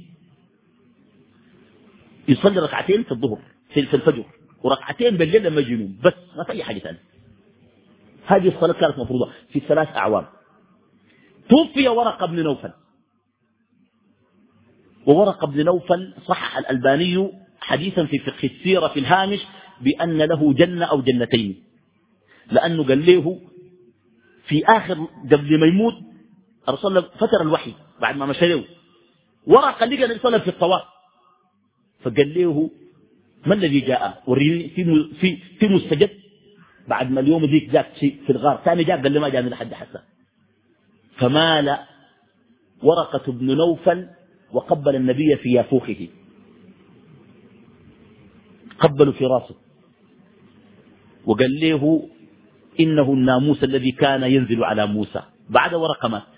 يصلي ركعتين في الظهر في الفجر وركعتين بالليل لما يجي ينوم، بس ما في أي حاجة ثانية. هذه الصلاة كانت مفروضة في ثلاث أعوام. توفي ورقة بن نوفل، وورقة بن نوفل صحح الألباني حديثا في فقه السيرة في الهامش بأن له جنة أو جنتين، لأنه قال له في آخر قبل ما يموت الرسول فتر الوحي بعد ما مشى له، ورقة لقى النبي صلى الله عليه وسلم في الطواف، فقال له: ما الذي جاء؟ وريني في في في مستجد. بعد ما اليوم ذيك جاء شيء في الغار، ثاني جاء قال لي ما جاني لحد حسن. فمال ورقة بن نوفل وقبل النبي في يافوخه، قبلوا في راسه، وقال له: إنه الناموس الذي كان ينزل على موسى. بعد ورقة مات.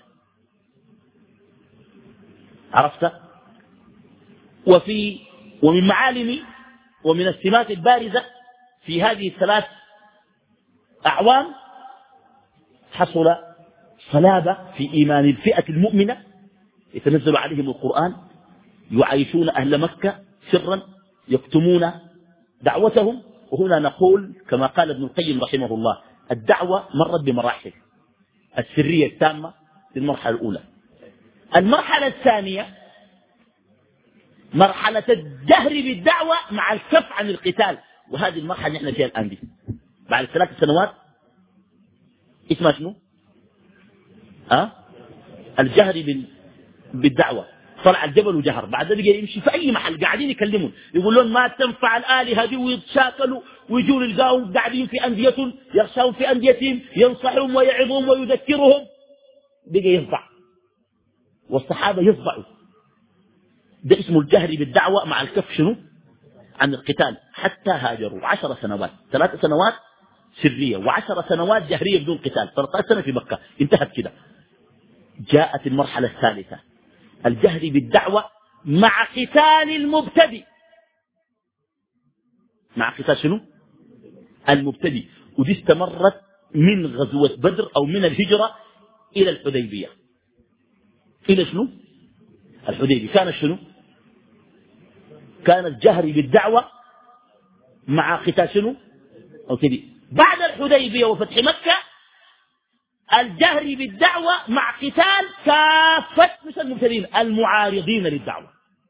عرفت؟ وفي ومن معالم ومن السمات البارزة في هذه الثلاث أعوام حصل صلابة في إيمان الفئة المؤمنة، يتنزل عليهم القرآن، يعيشون أهل مكة سرا، يكتمون دعوتهم. وهنا نقول كما قال ابن القيم رحمه الله: الدعوة مرت بمراحل. السرية التامة للمرحلة الأولى. المرحلة الثانية مرحلة الجهر بالدعوة مع الكف عن القتال، وهذه المرحلة نحن فيها الآن دي بعد ثلاث سنوات اسمها شنو؟ أه؟ الجهر بال... بالدعوة. طلع الجبل وجهر، بعد ذلك يمشي في أي محل قاعدين يكلمون يقول لهم ما تنفع الآلهة دي، ويتشاكلوا ويجوا يلقاهم قاعدين في أندية يغشاهم في أنديتهم، ينصحهم ويعظهم ويذكرهم، بقى يصدع والصحابة يصدعوا. ده اسمه الجهر بالدعوة مع الكف شنو؟ عن القتال، حتى هاجروا عشر سنوات، ثلاث سنوات سرية وعشر سنوات جهرية بدون قتال، ثلاث عشرة سنة في مكة انتهت كده. جاءت المرحلة الثالثة الجهر بالدعوة مع قتال المبتدئ، مع قتال شنو؟ المبتدئ. ودي استمرت من غزوة بدر أو من الهجرة إلى الحديبية. إلى شنو؟ الحديبية كانت شنو؟ كانت جهر بالدعوة مع قتال شنو؟ أو كده. بعد الحديبية وفتح مكة الجهر بالدعوة مع قتال كافة مش المبتدين المعارضين للدعوة،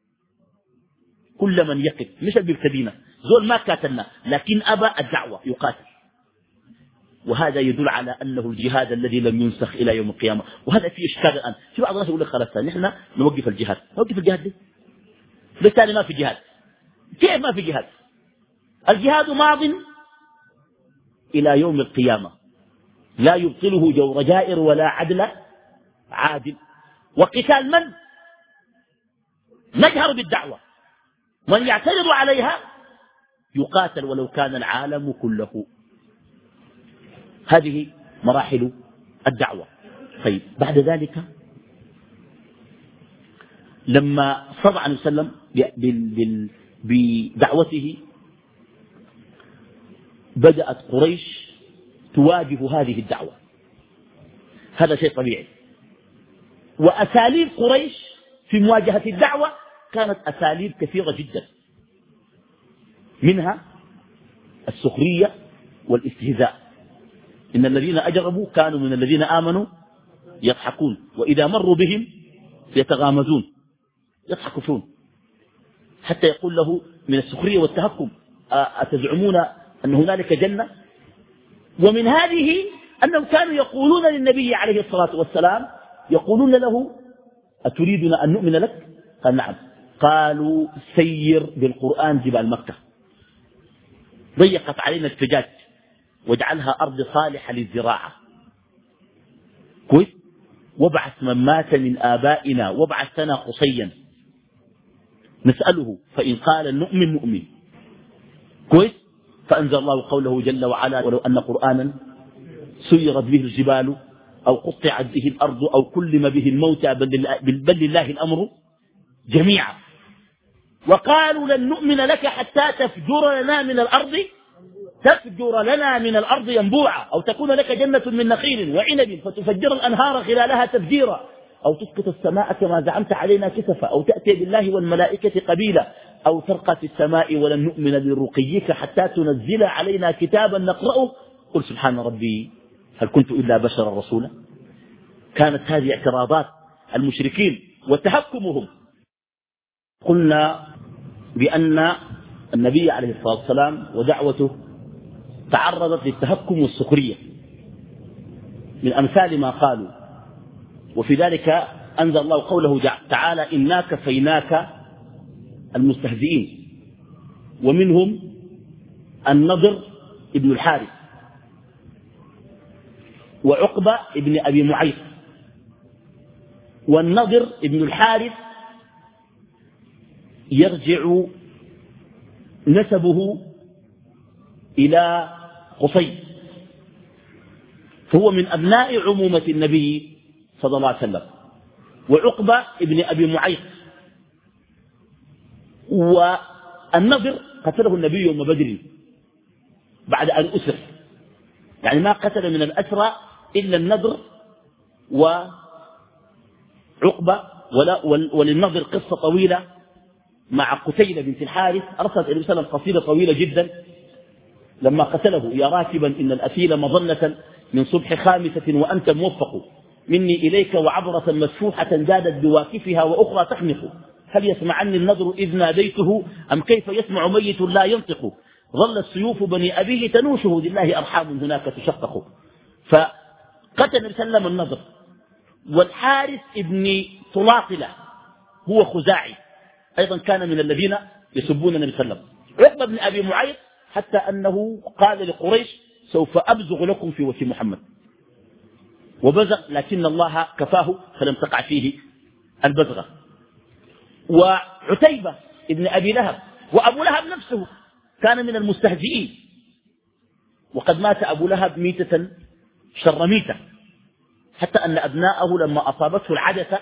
كل من يقف مش المبتدين زول ما قاتلنا لكن أبى الدعوة يقاتل. وهذا يدل على أنه الجهاد الذي لم ينسخ إلى يوم القيامة. وهذا فيه إشكال الآن، في بعض الناس يقول لك خلاص نحن نوقف الجهاد، نوقف الجهاد دي بالتالي ما في جهاد. كيف ما في جهاد؟ الجهاد ماض إلى يوم القيامة، لا يبطله جور جائر ولا عدل عادل. وقتال من؟ نجهر بالدعوة، من يعترض عليها يقاتل ولو كان العالم كله. هذه مراحل الدعوة. طيب بعد ذلك لما صلى الله عليه وسلم بدعوته بدأت قريش تواجه هذه الدعوة، هذا شيء طبيعي. وأساليب قريش في مواجهة الدعوة كانت أساليب كثيرة جدا، منها السخرية والاستهزاء. إن الذين أجربوا كانوا من الذين آمنوا يضحكون وإذا مروا بهم يتغامزون يضحكون، حتى يقول له من السخرية والتهكم أتزعمون أن هنالك جنة. ومن هذه أنهم كانوا يقولون للنبي عليه الصلاة والسلام، يقولون له أتريدنا أن نؤمن لك؟ قال نعم. قالوا سير بالقرآن جبال مكة، ضيقت علينا الفجاج واجعلها أرض صالحة للزراعة، كويس، وابعث من مات من آبائنا وابعث لنا قصيا نسأله فإن قال نؤمن نؤمن، كويس. فأنزل الله قوله جل وعلا ولو أن قرآنا سيرت به الجبال أو قطعت به الأرض أو كلم به الموتى بل لله الأمر جميعا. وقالوا لن نؤمن لك حتى تفجر لنا من الأرض تفجر لنا من الأرض ينبوعا أو تكون لك جنة من نخيل وعنب فتفجر الأنهار خلالها تفجيرا أو تسقط السماء كما زعمت علينا كسفا أو تأتي بالله والملائكة قبيلا أو ترقى في السماء ولن نؤمن لرقيك حتى تنزل علينا كتابا نقرأه قل سبحان ربي هل كنت إلا بشرا رسولا. كانت هذه اعتراضات المشركين وتهكمهم. قلنا بأن النبي عليه الصلاة والسلام ودعوته تعرضت للتهكم والسخرية من أمثال ما قالوا، وفي ذلك أنزل الله قوله تعالى إنا كفيناك المستهزئين، ومنهم النضر ابن الحارث وعقبة ابن أبي معيط. والنضر ابن الحارث يرجع نسبه إلى قصي، فهو من أبناء عمومة النبي صلى الله عليه وسلم. وعقبة ابن أبي معيط والنضر قتله النبي يوم بدر بعد أن أسر، يعني ما قتل من الأسرى إلا النضر وعقبة. وللنضر قصة طويلة مع قتيلة بنت الحارث، أرسلت النبي صلى الله عليه وسلم قصيدة طويلة جدا لما قتله: يا راكبا إن الأثيل مظنة من صبح خامسة وأنت موفق مني إليك وعبرة مسفوحة زادت بواكفها وأخرى تخنق هل يسمعني النذر إذ ناديته أم كيف يسمع ميت لا ينطق ظل السيوف بني أبيه تنوشه لله أرحام هناك تشقق. فقتل النبي صلى الله عليه وسلم النذر. والحارث ابن طلاطلة هو خزاعي أيضا كان من الذين يسبون النبي صلى الله عليه وسلم. عقبة بن أبي معيط حتى أنه قال لقريش سوف أبزغ لكم في وجه محمد، وبزغ لكن الله كفاه فلم تقع فيه البزغة. وعتيبة ابن أبي لهب وأبو لهب نفسه كان من المستهزئين، وقد مات أبو لهب ميتة شر ميتة، حتى أن أبناءه لما أصابته العدسة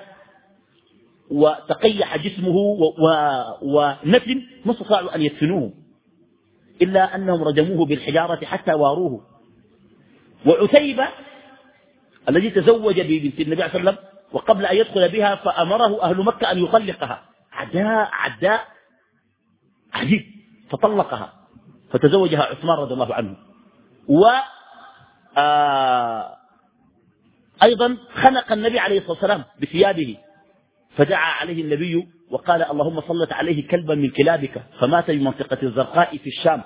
وتقيح جسمه ونتن ما استطاعوا أن يدفنوه إلا أنهم رجموه بالحجارة حتى واروه. وعتيبة الذي تزوج ببنت النبي صلى الله عليه وسلم وقبل أن يدخل بها فأمره أهل مكة أن يطلقها، عداء عداء عجيب، فطلقها فتزوجها عثمان رضي الله عنه. و آه أيضا خنق النبي عليه الصلاة والسلام بثيابه، فدعا عليه النبي وقال اللهم صلت عليه كلبا من كلابك، فمات بمنطقة الزرقاء في الشام.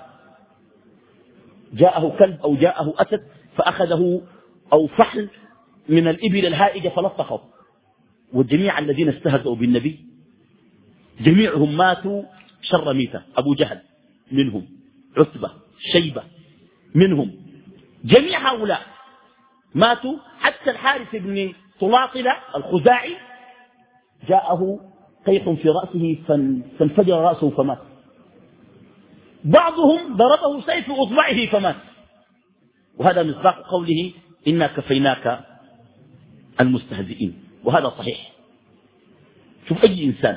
جاءه كلب أو جاءه أسد فأخذه أو فحل من الإبل الهائجة فلطخه. والجميع الذين استهزئوا بالنبي جميعهم ماتوا شر ميتة، أبو جهل منهم، عتبة، شيبة منهم، جميع هؤلاء ماتوا. حتى الحارث بن طلاطلة الخزاعي جاءه قيح في رأسه فانفجر رأسه فمات. بعضهم ضربه سيف أصبعه فمات. وهذا مصداق قوله إنا كفيناك المستهزئين، وهذا صحيح. شوف أي إنسان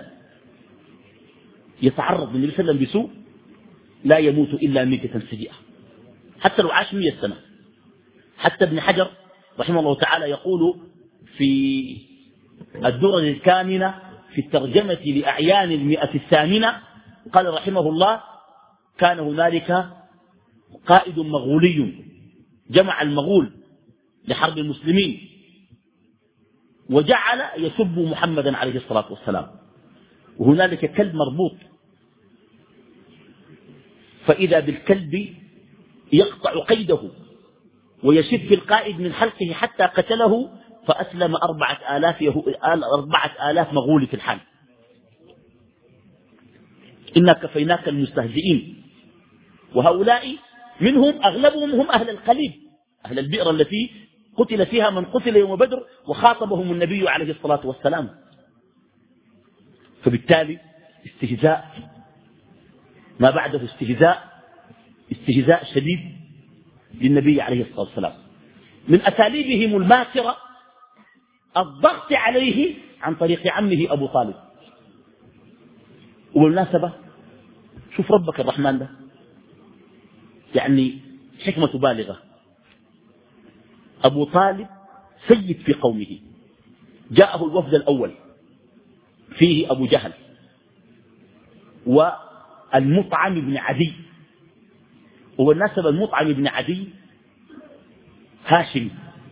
يتعرض للنبي صلى الله عليه وسلم بسوء لا يموت إلا ميتة سيئة حتى لو عاش مئة سنة. حتى ابن حجر رحمه الله تعالى يقول في الدرر الكامنة في الترجمة لأعيان المئة الثامنة قال رحمه الله كان هنالك قائد مغولي جمع المغول لحرب المسلمين وجعل يسب محمدا عليه الصلاة والسلام، وهنالك كلب مربوط، فإذا بالكلب يقطع قيده ويشف القائد من حلقه حتى قتله، فأسلم أربعة آلاف, أربعة آلاف مغول في الحال. إنا كفيناك المستهزئين. وهؤلاء منهم أغلبهم هم أهل القليب، أهل البئر التي قتل فيها من قتل يوم بدر وخاطبهم النبي عليه الصلاة والسلام. فبالتالي استهزاء ما بعده استهزاء استهزاء شديد للنبي عليه الصلاة والسلام. من أساليبهم الماكرة الضغط عليه عن طريق عمه أبو طالب. وبالمناسبة شوف ربك الرحمن ده يعني حكمة بالغة. أبو طالب سيد في قومه، جاءه الوفد الأول فيه أبو جهل والمطعم بن عدي. وبالمناسبة المطعم بن عدي هاشم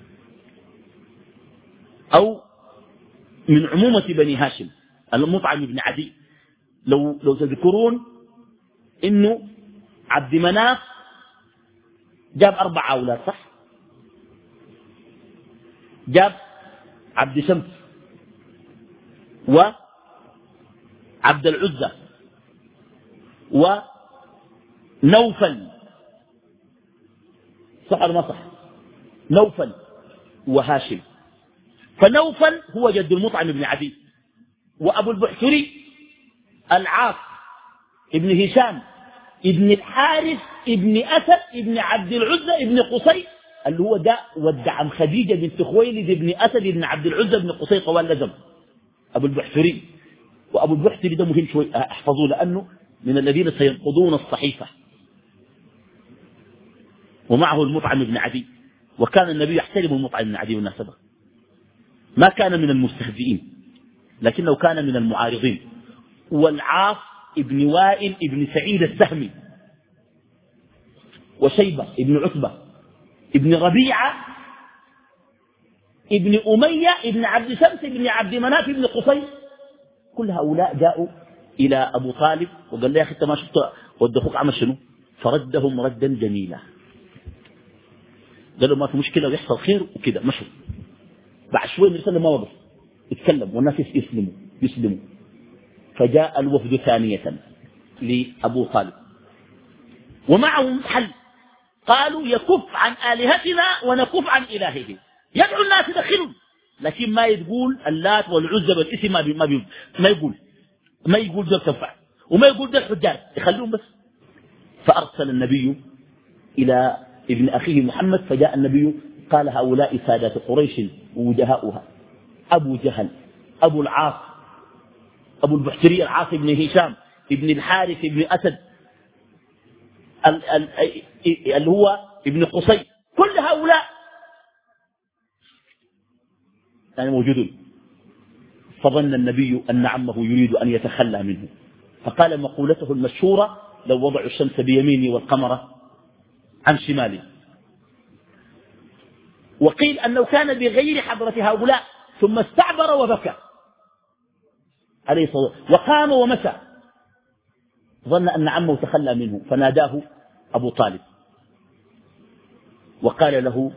أو من عمومة بني هاشم. المطعم بن عدي لو, لو تذكرون إنه عبد مناف جاب أربع أولاد صح؟ جاب عبد شمس وعبد العزة ونوفل، صح ولا ما صح؟ نوفل وهاشم. فنوفل هو جد المطعم بن عدي، وأبو البحتري العاص ابن هشام ابن الحارث ابن أسد ابن عبد العزة ابن قصي اللي هو ده ودعم خديجة بنت خويلد ابن أسد ابن عبد العزة ابن قصي طوال لزم أبو البحتري. وأبو البحتري ده مهم شوي احفظوه لأنه من الذين سينقضون الصحيفة. ومعه المطعم بن عدي، وكان النبي يحترم المطعم بن عدي بالمناسبة، ما كان من المستهزئين لكنه كان من المعارضين. والعاص ابن وائل ابن سعيد السهمي، وشيبة ابن عتبة ابن ربيعة ابن أمية ابن عبد شمس ابن عبد مناف ابن قصي، كل هؤلاء جاءوا إلى أبو طالب وقال له يا أخي أنت ما شفت ود أخوك عمل شنو؟ فردهم ردا جميلا. قال له ما في مشكلة ويحصل خير وكذا مشوا. بعد شوي النبي صلى الله عليه وسلم ما وقف، يتكلم والناس يسلموا يسلموا. فجاء الوفد ثانية لأبو طالب ومعهم حل، قالوا يكف عن آلهتنا ونكف عن إلهه، يدعو الناس يدخلوا، لكن ما يقول اللات والعزى بالاسم ما, بي ما, بي ما يقول ما يقول ده تنفع وما يقول ده الحجاج، يخلوهم بس. فأرسل النبي إلى ابن أخيه محمد، فجاء النبي قال هؤلاء سادات قريش ووجهاؤها أبو جهل أبو العاص أبو البحتري العاص بن هشام ابن الحارث ابن أسد اللي هو ابن قصي، كل هؤلاء يعني موجودون. فظن النبي أن عمه يريد أن يتخلى منه، فقال مقولته المشهورة لو وضعوا الشمس بيميني والقمر عن شمالي. وقيل أنه كان بغير حضرة هؤلاء ثم استعبر وبكى عليه الصلاة والسلام وقام ومسى، ظن أن عمه تخلى منه، فناداه أبو طالب وقال له،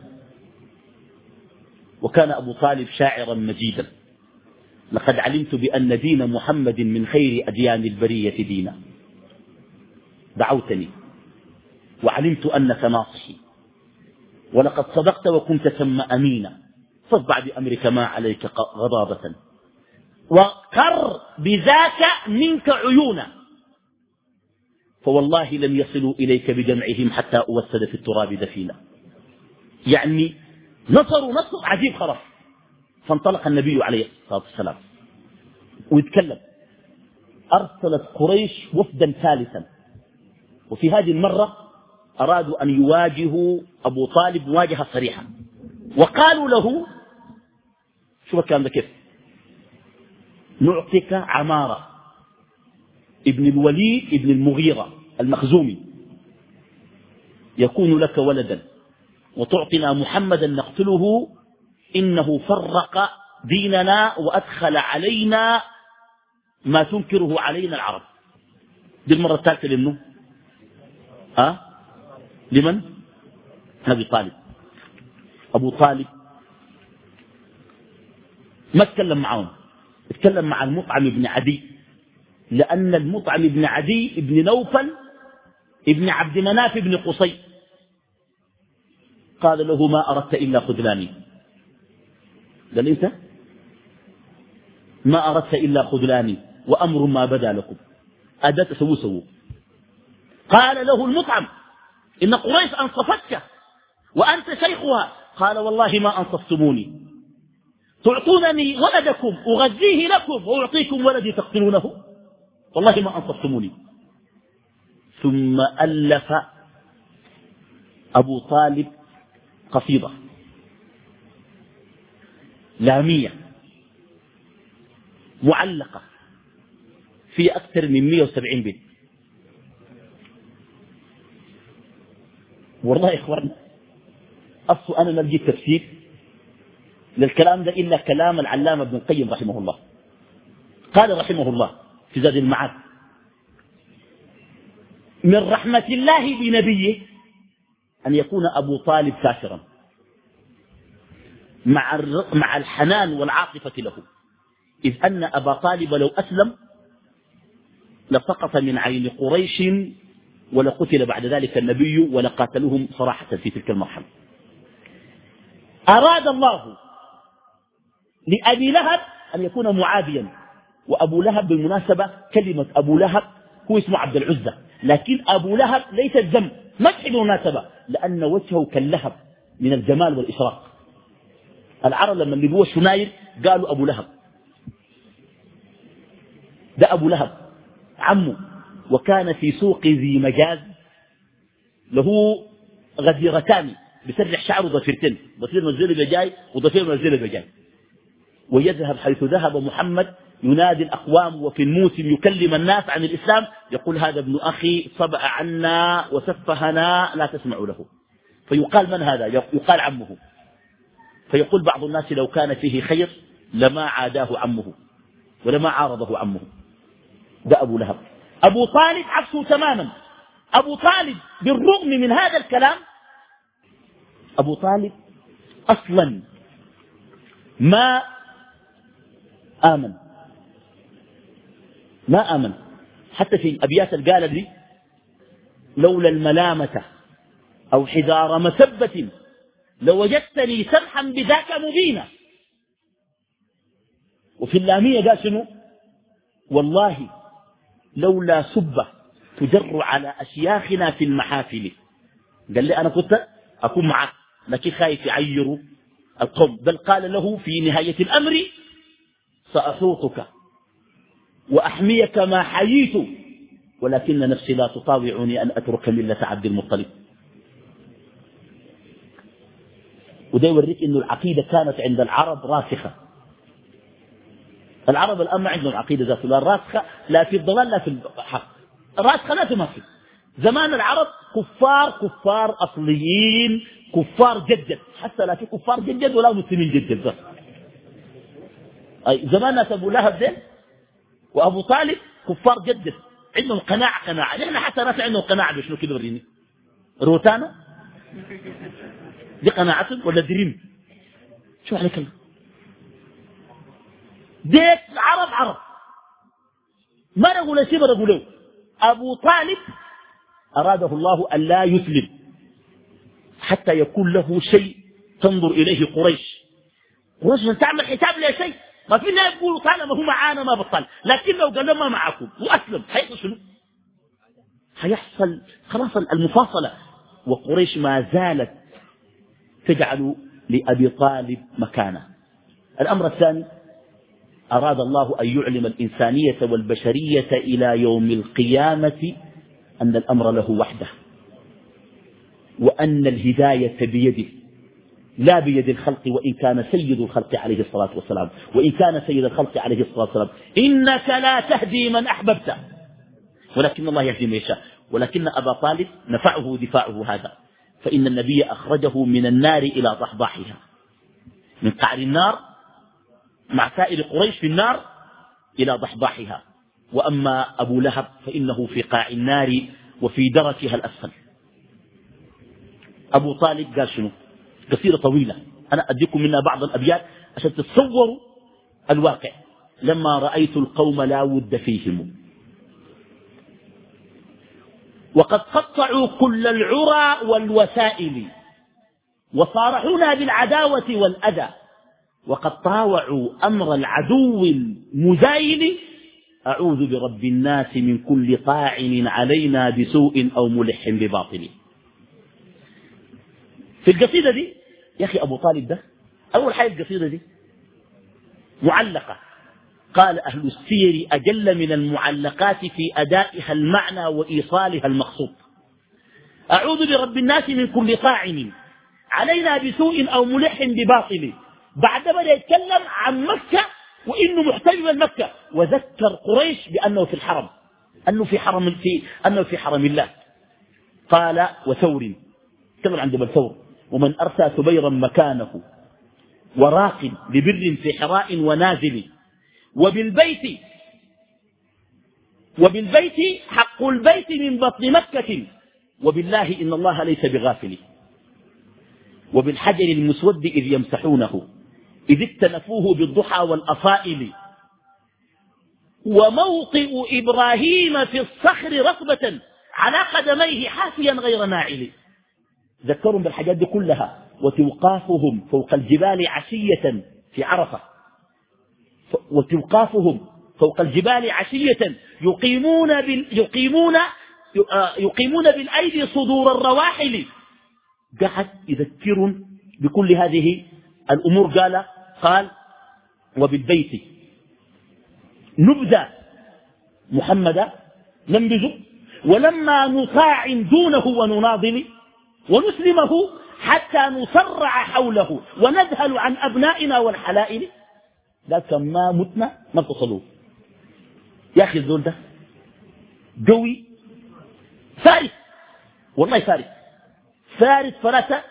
وكان أبو طالب شاعرا مجيدا، لقد علمت بأن دين محمد من خير أديان البرية دينا، دعوتني وعلمت أنك ناصحي، ولقد صدقت وكنت ثم أمينا، فاصدع بأمرك ما عليك غضاضة، وقر بذاك منك عيونا، فوالله لم يصلوا إليك بجمعهم حتى أوسد في التراب دفينا. يعني نصروا نصر عجيب خرف. فانطلق النبي عليه الصلاة والسلام ويتكلم. أرسلت قريش وفدا ثالثا، وفي هذه المرة أرادوا أن يواجهوا أبو طالب مواجهة صريحة، وقالوا له شوف الكلام ده كيف، نعطيك عمارة ابن الوليد ابن المغيرة المخزومي يكون لك ولدا، وتعطنا محمدا نقتله، إنه فرق ديننا وأدخل علينا ما تنكره علينا العرب. دي المرة الثالثة لمنه أه؟ لمن؟ أبي طالب. أبو طالب ما اتكلم معهم، اتكلم مع المطعم بن عدي، لأن المطعم بن عدي ابن نوفل ابن عبد مناف بن قصي قال له ما أردت إلا خذلاني. قال انت ما أردت إلا خذلاني وأمر ما بدا لكم، أدت سووا سووا. قال له المطعم إن قريش أنصفتك وأنت شيخها، قال والله ما أنصفتموني، تعطونني ولدكم أغذيه لكم وأعطيكم ولدي تقتلونه، والله ما أنصفتموني. ثم ألف أبو طالب قصيدة لامية معلقة في أكثر من مئة وسبعين بيت. والله يا إخوان أصل أنا ما لقيت تفسير للكلام ده إلا كلام العلامة ابن القيم رحمه الله. قال رحمه الله في زاد المعاد من رحمة الله بنبيه أن يكون أبو طالب كافرا مع مع الحنان والعاطفة له، إذ أن أبا طالب لو أسلم لسقط من عين قريش ولقتل بعد ذلك النبي ولقاتلهم صراحة في تلك المرحلة. أراد الله لأبي لهب أن يكون معاديا، وأبو لهب بالمناسبة كلمة أبو لهب هو اسمه عبد العزة، لكن أبو لهب ليس الذنب مدح بالمناسبة، لأن وجهه كاللهب من الجمال والإشراق. العرب لما اللي هو شناير قالوا أبو لهب، ده أبو لهب عمه، وكان في سوق ذي مجاز له غديرتان بسرح شعره ضفيرتين، ضفير منزله بجاي وضفير منزله بجاي، ويذهب حيث ذهب محمد ينادي الأقوام وفي الموسم يكلم الناس عن الإسلام، يقول هذا ابن أخي صبأ عنا وسفهنا لا تسمعوا له، فيقال من هذا؟ يقال عمه، فيقول بعض الناس لو كان فيه خير لما عاداه عمه، ولما عارضه عمه. ده أبو لهب. أبو طالب عكسه تماما. أبو طالب بالرغم من هذا الكلام، أبو طالب أصلا ما آمن ما آمن حتى في الأبيات القالة دي: لولا الملامة أو حذار مسبة لوجدتني سمحا بذاك مبينا. وفي اللامية قال شنو؟ والله لولا سبة تجر على أشياخنا في المحافل. قال لي أنا كنت أكون معك لكن خايف يعيروا القوم. بل قال له في نهاية الأمر: سأحوطك وأحميك ما حييت ولكن نفسي لا تطاوعني أن أترك ملة عبد المطلب. وده يوريك إنه العقيدة كانت عند العرب راسخة. العرب الآن ما عندهم عقيدة ذات لا راسخة لا في الضلال لا في الحق. راسخة لا تماثل. زمان العرب كفار كفار أصليين كفار جدد، حتى لا في كفار جدد ولا مسلمين جدد. أي زمان ناس أبو لهب ده وأبو طالب كفار جدد، عندهم قناعة قناعة. نحن حتى ناس عندهم قناعة بشنو كده وريني؟ روتانا دي قناعتهم ولا دريم؟ شو عليك الله؟ ديك العرب عرب ما نقول شيء ما نقوله. أبو طالب أراده الله أن لا يسلم حتى يكون له شيء تنظر إليه قريش. قريش من تعمل حساب لا شيء، ما في الناس يقولوا طالما هو معانا ما بطل، لكن لو قال لهم ما معكم وأسلم حيحصل شنو؟ حيحصل خلاص المفاصلة. وقريش ما زالت تجعل لأبي طالب مكانه. الأمر الثاني: أراد الله أن يعلم الإنسانية والبشرية إلى يوم القيامة أن الأمر له وحده، وأن الهداية بيده لا بيد الخلق، وإن كان سيد الخلق عليه الصلاة والسلام وإن كان سيد الخلق عليه الصلاة والسلام إنك لا تهدي من أحببت ولكن الله يهدي من يشاء. ولكن أبا طالب نفعه دفاعه هذا، فإن النبي أخرجه من النار إلى ضحضاحها، من قعر النار مع سائر قريش في النار إلى ضحضاحها. وأما أبو لهب فإنه في قاع النار وفي دركها الأسفل. أبو طالب قال شنو؟ قصيرة طويلة أنا أديكم منها بعض الأبيات عشان تتصوروا الواقع. لما رأيت القوم لا ود فيهم وقد قطعوا كل العرى والوسائل وصارحونا بالعداوة والأذى وقد طاوعوا أمر العدو المزايل أعوذ برب الناس من كل طاعن علينا بسوء أو ملح بباطل. في القصيدة دي يا أخي أبو طالب ده أول حاجة القصيدة دي معلقة. قال أهل السير أجل من المعلقات في أدائها المعنى وإيصالها المقصود. أعوذ برب الناس من كل طاعن علينا بسوء أو ملح بباطل. بعد بدأ يتكلم عن مكة وإنه محتجب مكة، وذكر قريش بأنه في الحرم، أنه في حرم في أنه في حرم الله. قال وثور، تكلم عن جبل ثور: ومن أرسى ثبيرا مكانه وراق ببر في حراء ونازل وبالبيت وبالبيت حق البيت من بطن مكة وبالله إن الله ليس بغافل وبالحجر المسود إذ يمسحونه إذ اكتنفوه بالضحى والأصائل وموطئ إبراهيم في الصخر رطبة على قدميه حافيا غير ناعل. ذكرهم بالحاجات دي كلها. وتوقافهم فوق الجبال عشية في عرفة، وتوقافهم فوق الجبال عشية يقيمون, بال يقيمون, يقيمون بالأيدي صدور الرواحل. قعد يذكرون بكل هذه الأمور. قال قال وبالبيت نبذ محمدا ننبذ ولما نطاع دونه ونناضل ونسلمه حتى نصرع حوله ونذهل عن أبنائنا والحلائل. لكن ما متنا ما تصلوا. يا أخي الزول ده قوي فارس، والله فارس فارس فراسة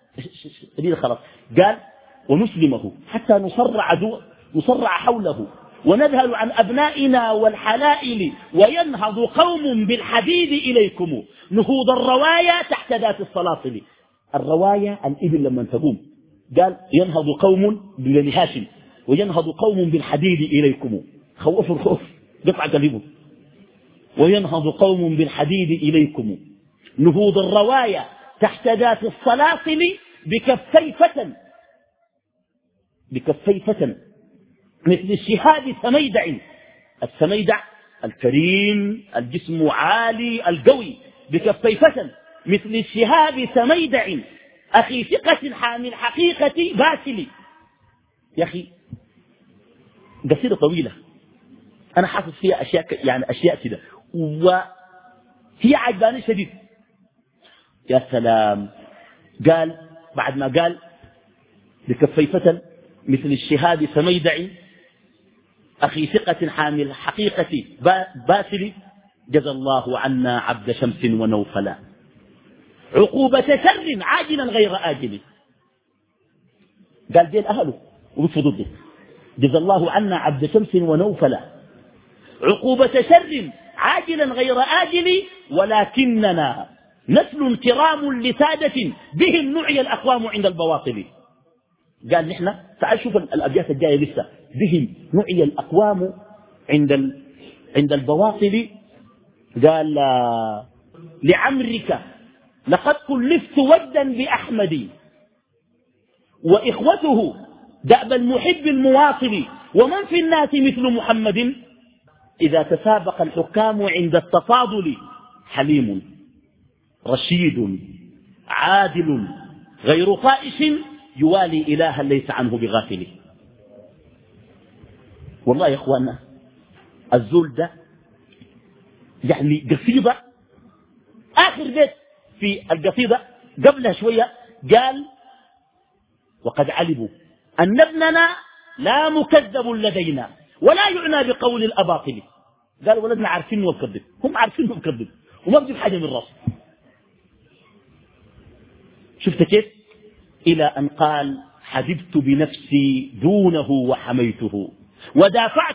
خلاص. قال ونسلمه حتى نصرع, نصرع حوله ونذهل عن أبنائنا والحلائل، وينهض قوم بالحديد إليكم نهوض الروايا تحت ذات السلاطل. الروايا الإبل لما تقوم، قال ينهض قوم ببني هاشم وينهض قوم بالحديد إليكم، خوفوا الخوف قطع قلبه. وينهض قوم بالحديد إليكم نهوض الروايا تحت ذات السلاطل بكفي فتى بكفي فتى مثل الشهاب سميدع. السميدع الكريم الجسم عالي القوي، بكفي فتى مثل الشهاب سميدع أخي ثقة حامي الحقيقة باسل. يا أخي قصيدة طويلة أنا حافظ فيها أشياء، يعني أشياء كده وهي عجباني شديد. يا سلام، قال بعد ما قال بكفي فتى مثل الشهاب سميدع أخي ثقة حامل الحقيقة باسل، جزى الله عنا عبد شمس ونوفلا عقوبة شر عاجلا غير آجل. قال دين أهله وبفضل ضده، جزى الله عنا عبد شمس ونوفلا عقوبة شر عاجلا غير آجل، ولكننا نسل كرام لسادة بهم نعي الأقوام عند البواطل. قال نحن تعال شوف الأبيات الجاية لسه، بهم نعي الأقوام عند عند البواطل. قال لعمرك لقد كلفت ودا بأحمد وإخوته دأب المحب المواصل، ومن في الناس مثل محمد إذا تسابق الحكام عند التفاضل، حليم رشيد عادل غير طائش يوالي إلها ليس عنه بغافل. والله يا إخوانا الزول ده يعني قصيدة، آخر بيت في القصيدة قبلها شوية قال وقد علموا أن ابننا لا مكذب لدينا ولا يعنى بقول الأباطل. قال ولدنا عارفين والكذب، هم عارفين والكذب وما بجيب حاجة من راسه. شفت كيف؟ إلى أن قال حببت بنفسي دونه وحميته ودافعت